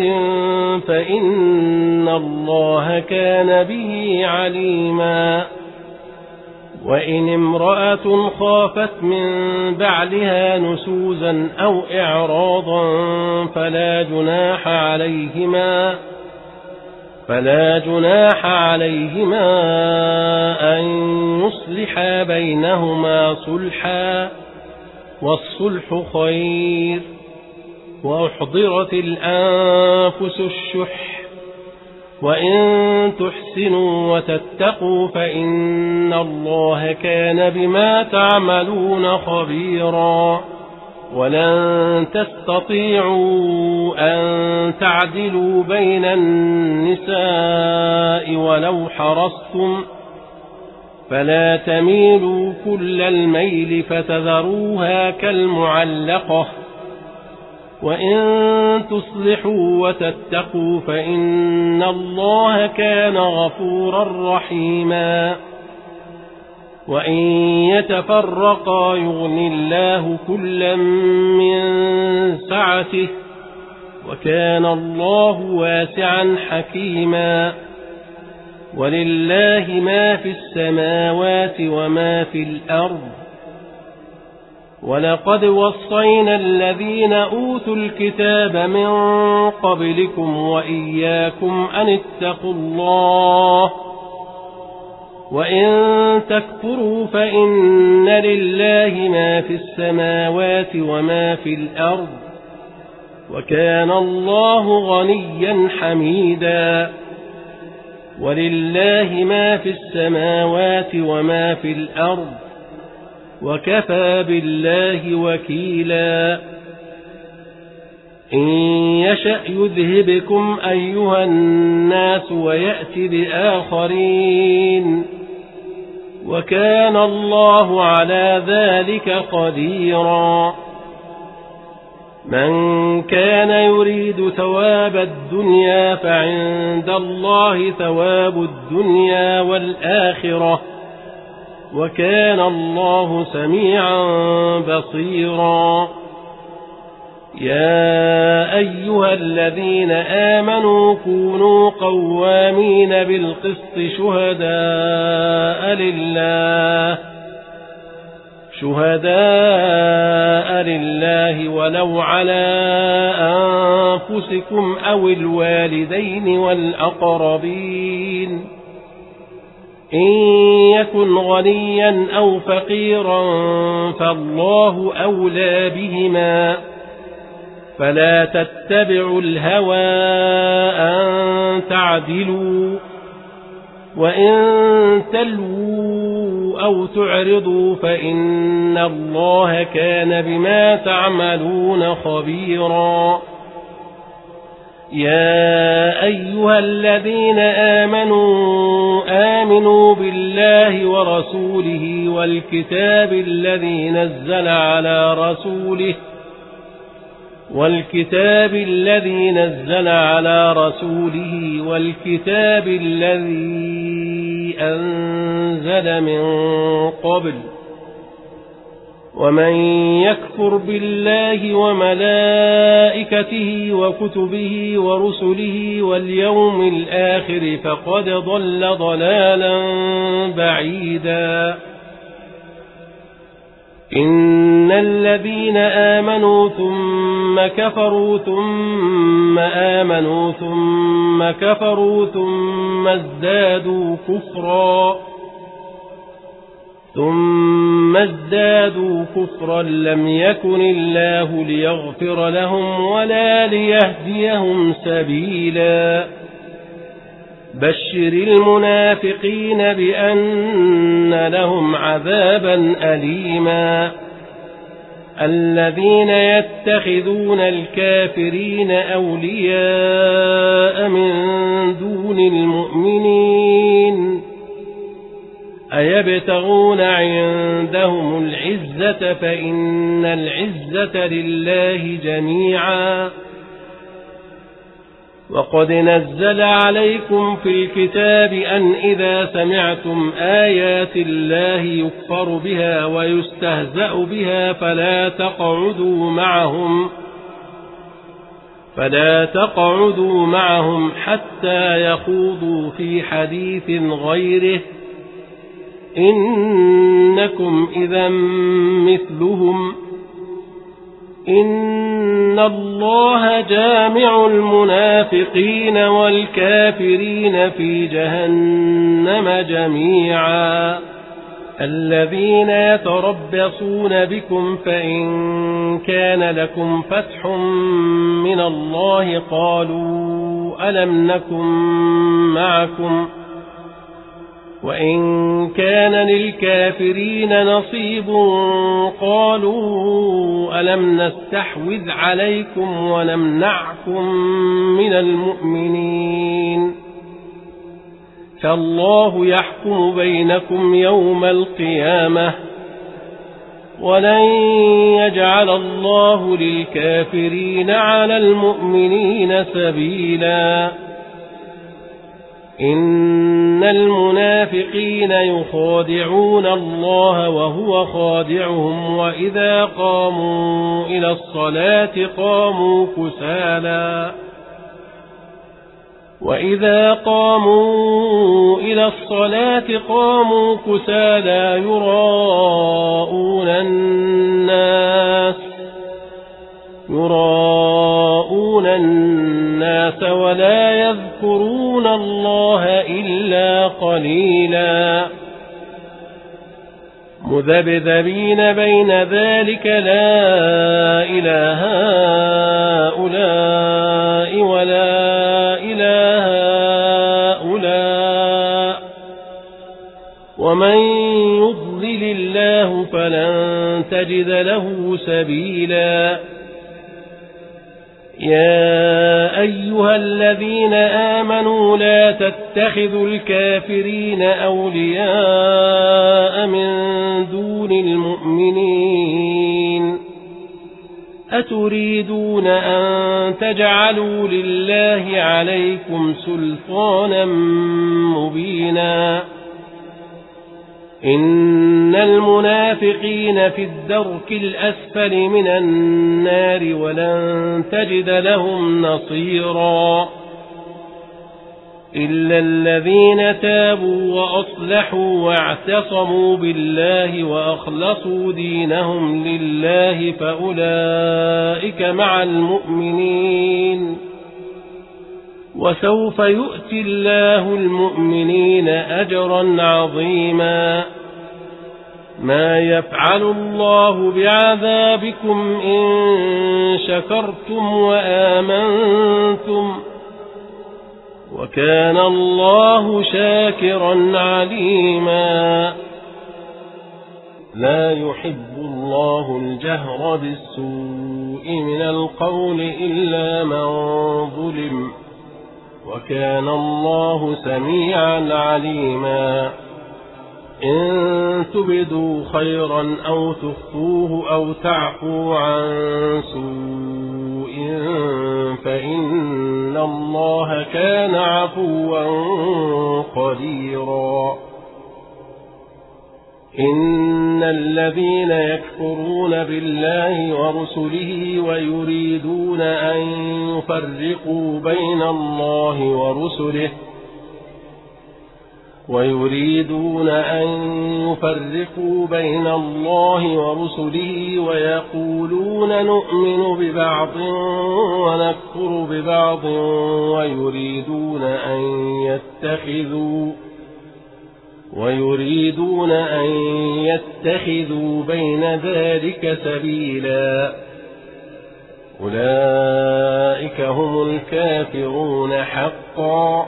فإن الله كان به عليما وإن امرأة خافت من بعلها نشوزا أو إعراضا فلا جناح عليهما فلا جناح عليهما أن يصلحا بينهما صلحا والصلح خير وأحضرت الأنفس الشح وإن تحسنوا وتتقوا فإن الله كان بما تعملون خبيرا ولن تستطيعوا أن تعدلوا بين النساء ولو حرصتم فلا تميلوا كل الميل فتذروها كالمعلقة وإن تصلحوا وتتقوا فإن الله كان غفورا رحيما وإن يتفرقا يغني الله كلا من سعته وكان الله واسعا حكيما ولله ما في السماوات وما في الأرض ولقد وصينا الذين أوتوا الكتاب من قبلكم وإياكم أن اتقوا الله وإن تكفروا فإن لله ما في السماوات وما في الأرض وكان الله غنيا حميدا ولله ما في السماوات وما في الأرض وكفى بالله وكيلا إن يشأ يذهبكم أيها الناس ويأتي بآخرين وكان الله على ذلك قديرا من كان يريد ثواب الدنيا فعند الله ثواب الدنيا والآخرة وكان الله سميعا بصيرا يا أيها الذين آمنوا كونوا قوامين بالقسط شهداء لله شهداء لله ولو على أنفسكم أو الوالدين والأقربين إن يكن غنيا أو فقيرا فالله أولى بهما فلا تتبعوا الهوى أن تعدلوا وإن تلووا أو تعرضوا فإن الله كان بما تعملون خبيرا يا أيها الذين آمنوا آمنوا بالله ورسوله والكتاب الذي نزل على رسوله والكتاب الذي نزل على رسوله والكتاب الذي أنزل من قبل ومن يكفر بالله وملائكته وكتبه ورسله واليوم الآخر فقد ضل ضلالا بعيدا إن الذين آمنوا ثم كفروا ثم آمنوا ثم كفروا ثم ازدادوا كفرا ثم ازدادوا كفرا لم يكن الله ليغفر لهم ولا ليهديهم سبيلا بشر المنافقين بأن لهم عذابا أليما الذين يتخذون الكافرين أولياء من دون المؤمنين أيبتغون عندهم العزة فإن العزة لله جميعا وقد نزل عليكم في الكتاب أن إذا سمعتم آيات الله يكفر بها ويستهزأ بها فلا تقعدوا معهم فلا تقعدوا معهم حتى يخوضوا في حديث غيره إنكم إذا مثلهم إن الله جامع المنافقين والكافرين في جهنم جميعا الذين يتربصون بكم فإن كان لكم فتح من الله قالوا ألم نكن معكم وإن كان للكافرين نصيب قالوا ألم نستحوذ عليكم ونمنعكم من المؤمنين فالله يحكم بينكم يوم القيامة ولن يجعل الله للكافرين على المؤمنين سبيلا إن المنافقين يخادعون الله وهو خادعهم وإذا قاموا إلى الصلاة قاموا كسالى وإذا قاموا إلى الصلاة قاموا كسالى يراءون الناس يراءون الناس ولا يذكرون الله إلا قليلا مذبذبين بين ذلك لا إله هؤلاء ولا إله هؤلاء ومن يضلل الله فلن تجد له سبيلا يا أيها الذين آمنوا لا تتخذوا الكافرين أولياء من دون المؤمنين أتريدون أن تجعلوا لله عليكم سلطانا مبينا إن المنافقين في الدرك الأسفل من النار ولن تجد لهم نصيرا إلا الذين تابوا وأصلحوا واعتصموا بالله وأخلصوا دينهم لله فأولئك مع المؤمنين وسوف يؤتي الله المؤمنين أجرا عظيما ما يفعل الله بعذابكم إن شكرتم وآمنتم وكان الله شاكرا عليما لا يحب الله الجهر بالسوء من القول إلا من ظلم وكان الله سميعا عليما إن تبدوا خيرا أو تخفوه أو تعفوا عن سوء فإن الله كان عفوا قديرا إن الذين يكفرون بالله ورسله ويريدون أن يفرقوا بين الله ورسله ويريدون أن يفرقوا بين الله ورسله ويقولون نؤمن ببعض ونكفر ببعض ويريدون أن يتخذوا ويريدون أن يتخذوا بين ذلك سبيلا أولئك هم الكافرون حقا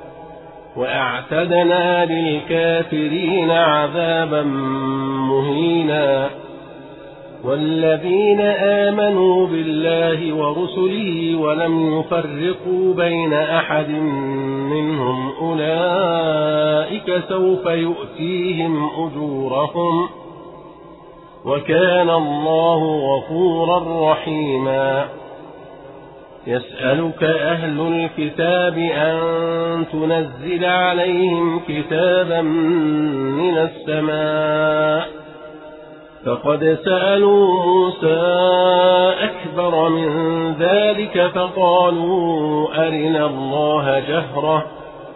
وأعتدنا للكافرين عذابا مهينا والذين آمنوا بالله ورسله ولم يفرقوا بين أحد منهم أولئك سوف يؤتيهم أجورهم وكان الله غفورا رحيما يسألك أهل الكتاب أن تنزل عليهم كتابا من السماء فقد سألوا موسى أكبر من ذلك فقالوا أرنا الله جهرة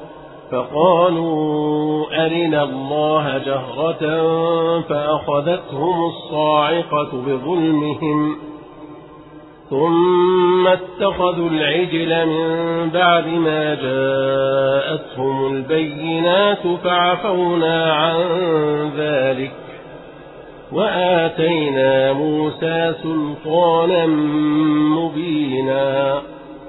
فقالوا أرنا الله جهرة فأخذتهم الصاعقة بظلمهم ثم اتخذوا العجل من بعد ما جاءتهم البينات فعفونا عن ذلك وآتينا موسى سلطانا مبينا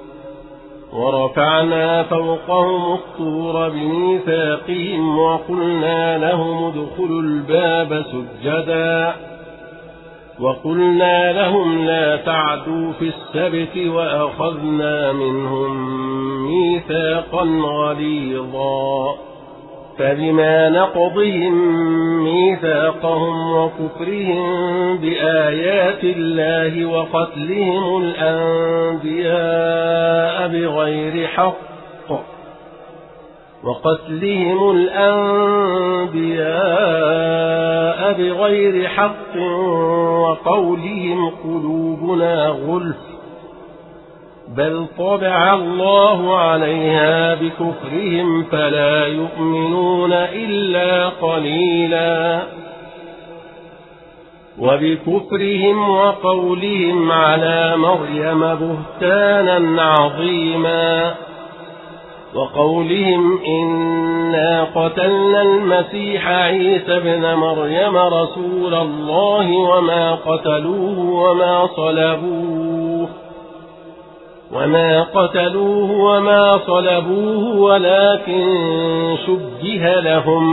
ورفعنا فوقهم الطور بميثاقهم وقلنا لهم ادخلوا الباب سجدا وقلنا لهم لا تعدوا في السبت وأخذنا منهم ميثاقا غليظا فبما نقضهم ميثاقهم وكفرهم بآيات الله وقتلهم الأنبياء بغير حق وقتلهم الأنبياء بغير حق وقولهم قلوبنا غلف بل طبع الله عليها بكفرهم فلا يؤمنون إلا قليلا وبكفرهم وقولهم على مريم بهتانا عظيما وقولهم إنا قتلنا المسيح عيسى ابن مريم رسول الله وما قتلوه وما صلبوه وما قتلوه وما صلبوه ولكن شبه لهم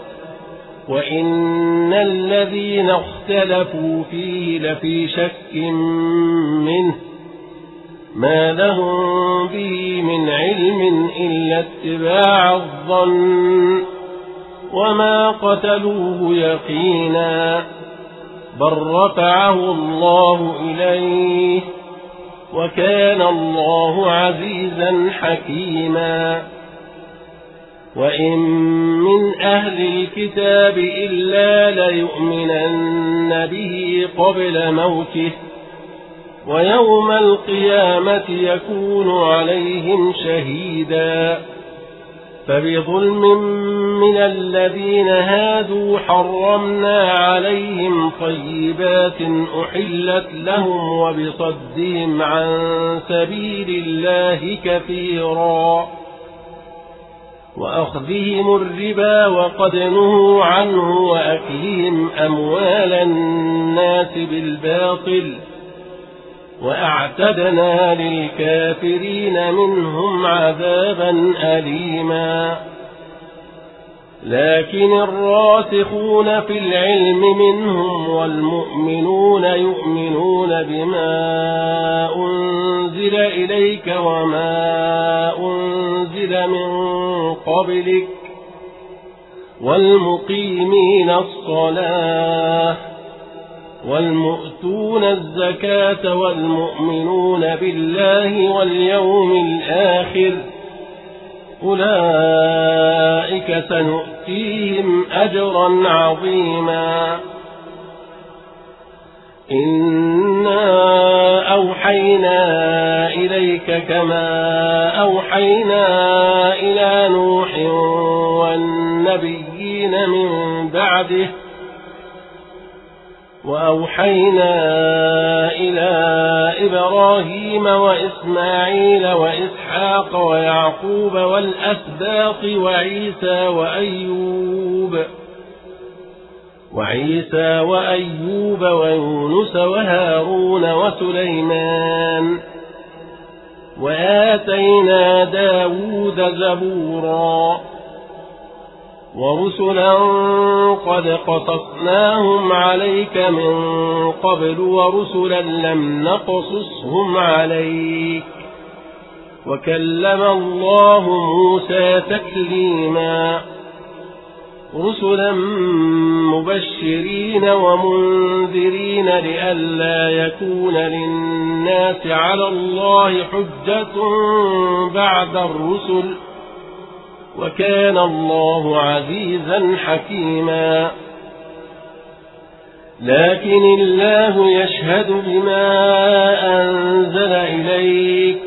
وإن الذين اختلفوا فيه لفي شك منه ما لهم به من علم إلا اتباع الظن وما قتلوه يقينا بل رفعه الله إليه وكان الله عزيزا حكيما وإن من أهل الكتاب إلا ليؤمنن به قبل موته ويوم القيامة يكون عليهم شهيدا فبظلم من الذين هادوا حرمنا عليهم طيبات أحلت لهم وبصدهم عن سبيل الله كثيرا وأخذهم الربا وقد نهوا عنه وأكلهم أموال الناس بالباطل وأعتدنا للكافرين منهم عذابا أليما لكن الراسخون في العلم منهم والمؤمنون يؤمنون بما أنزل إليك وما أنزل من قبلك والمقيمين الصلاة والمؤتون الزكاة والمؤمنون بالله واليوم الآخر أولئك سنؤتيهم أجرا عظيما. إنا أوحينا إليك كما أوحينا إلى نوح والنبيين من بعده وأوحينا إلى إبراهيم وإسماعيل وإسحاق ويعقوب والأسباط وعيسى وأيوب وعيسى وأيوب ويونس وهارون وسليمان وآتينا داود زبورا ورسلا قد قصصناهم عليك من قبل ورسلا لم نقصصهم عليك وكلم الله موسى تكليما رسلا مبشرين ومنذرين لئلا يكون للناس على الله حجة بعد الرسل وكان الله عزيزا حكيما. لكن الله يشهد بما أنزل إليك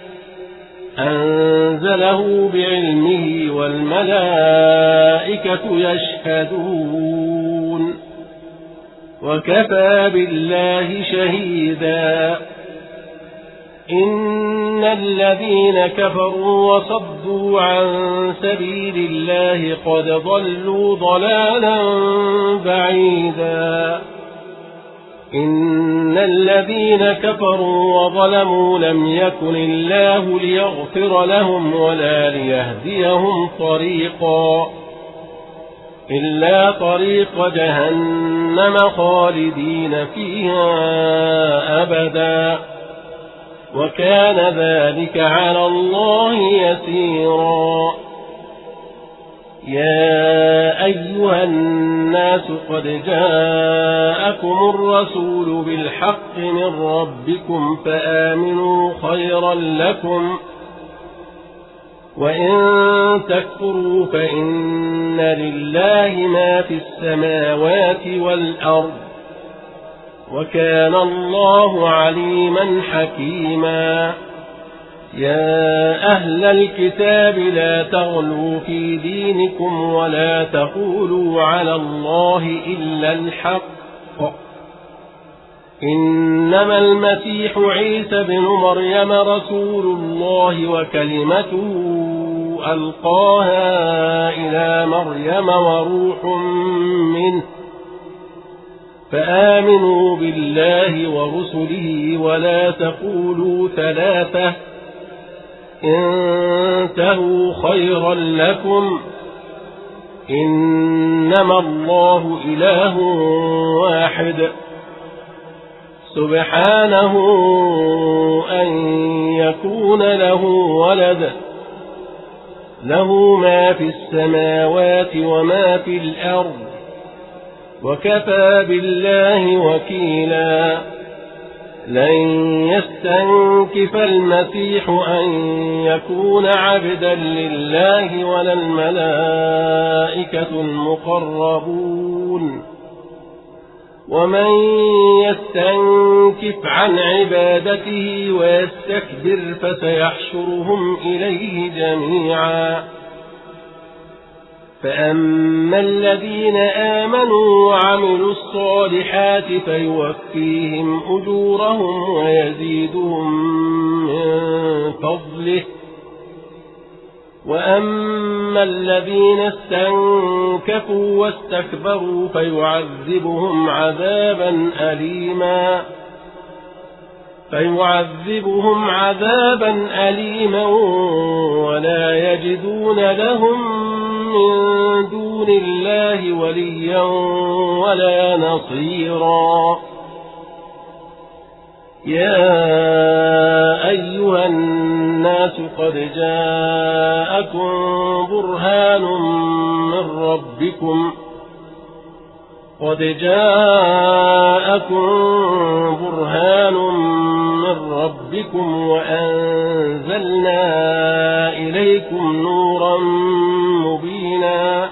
أنزله بعلمه والملائكة يشهدون وكفى بالله شهيدا. إن الذين كفروا وصدوا عن سبيل الله قد ضلوا ضلالا بعيدا. إن الذين كفروا وظلموا لم يكن الله ليغفر لهم ولا ليهديهم طريقا إلا طريق جهنم خالدين فيها أبدا وكان ذلك على الله يسيرا. يا أيها الناس قد جاءكم الرسول بالحق من ربكم فآمنوا خيرا لكم وإن تكفروا فإن لله ما في السماوات والأرض وكان الله عليما حكيما. يا أهل الكتاب لا تغلوا في دينكم ولا تقولوا على الله إلا الحق إنما المسيح عيسى بن مريم رسول الله وكلمته ألقاها إلى مريم وروح منه فآمنوا بالله ورسله ولا تقولوا ثلاثة انتهوا خيرا لكم إنما الله إله واحد سبحانه أن يكون له ولد له ما في السماوات وما في الأرض وكفى بالله وكيلا. لن يستنكف المسيح أن يكون عبدا لله ولا الملائكة المقربون ومن يستنكف عن عبادته ويستكبر فسيحشرهم إليه جميعا. فأما الذين آمنوا وعملوا الصالحات فيوفيهم أجورهم ويزيدهم من فضله وأما الذين استنكفوا واستكبروا فيعذبهم عذابا أليما فيعذبهم عذابا أليما ولا يجدون لهم من دون الله وليا ولا نصيرا. يا أيها الناس قد جاءكم برهان من ربكم قد جاءكم برهان من ربكم وأنزلنا إليكم عليكم نورا مبينا.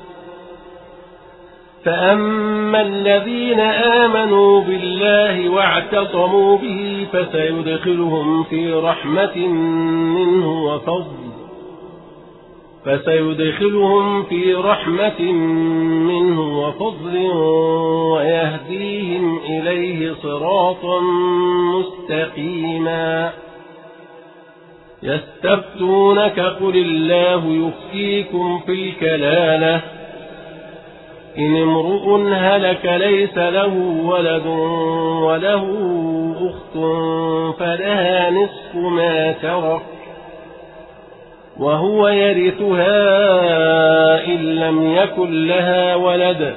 فأما الذين آمنوا بالله واعتصموا به فسيدخلهم في رحمة منه وفضل فسيدخلهم في رحمة منه وفضل ويهديهم إليه صراطا مستقيما. يستفتونك قل الله يفتيكم في الكلالة إن امرؤ هلك ليس له ولد وله أخت فلها نصف ما ترك وهو يرثها إن لم يكن لها ولد،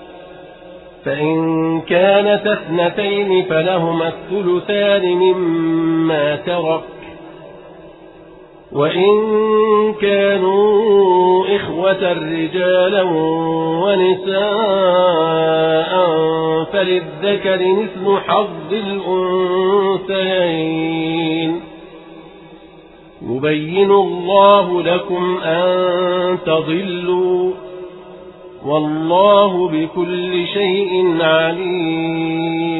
فإن كانت اثنتين فلهما الثلثان مما ترك، وإن كانوا إخوة رجالا ونساء فللذكر مثل حظ الأنثيين. يبين الله لكم أن تضلوا والله بكل شيء عليم.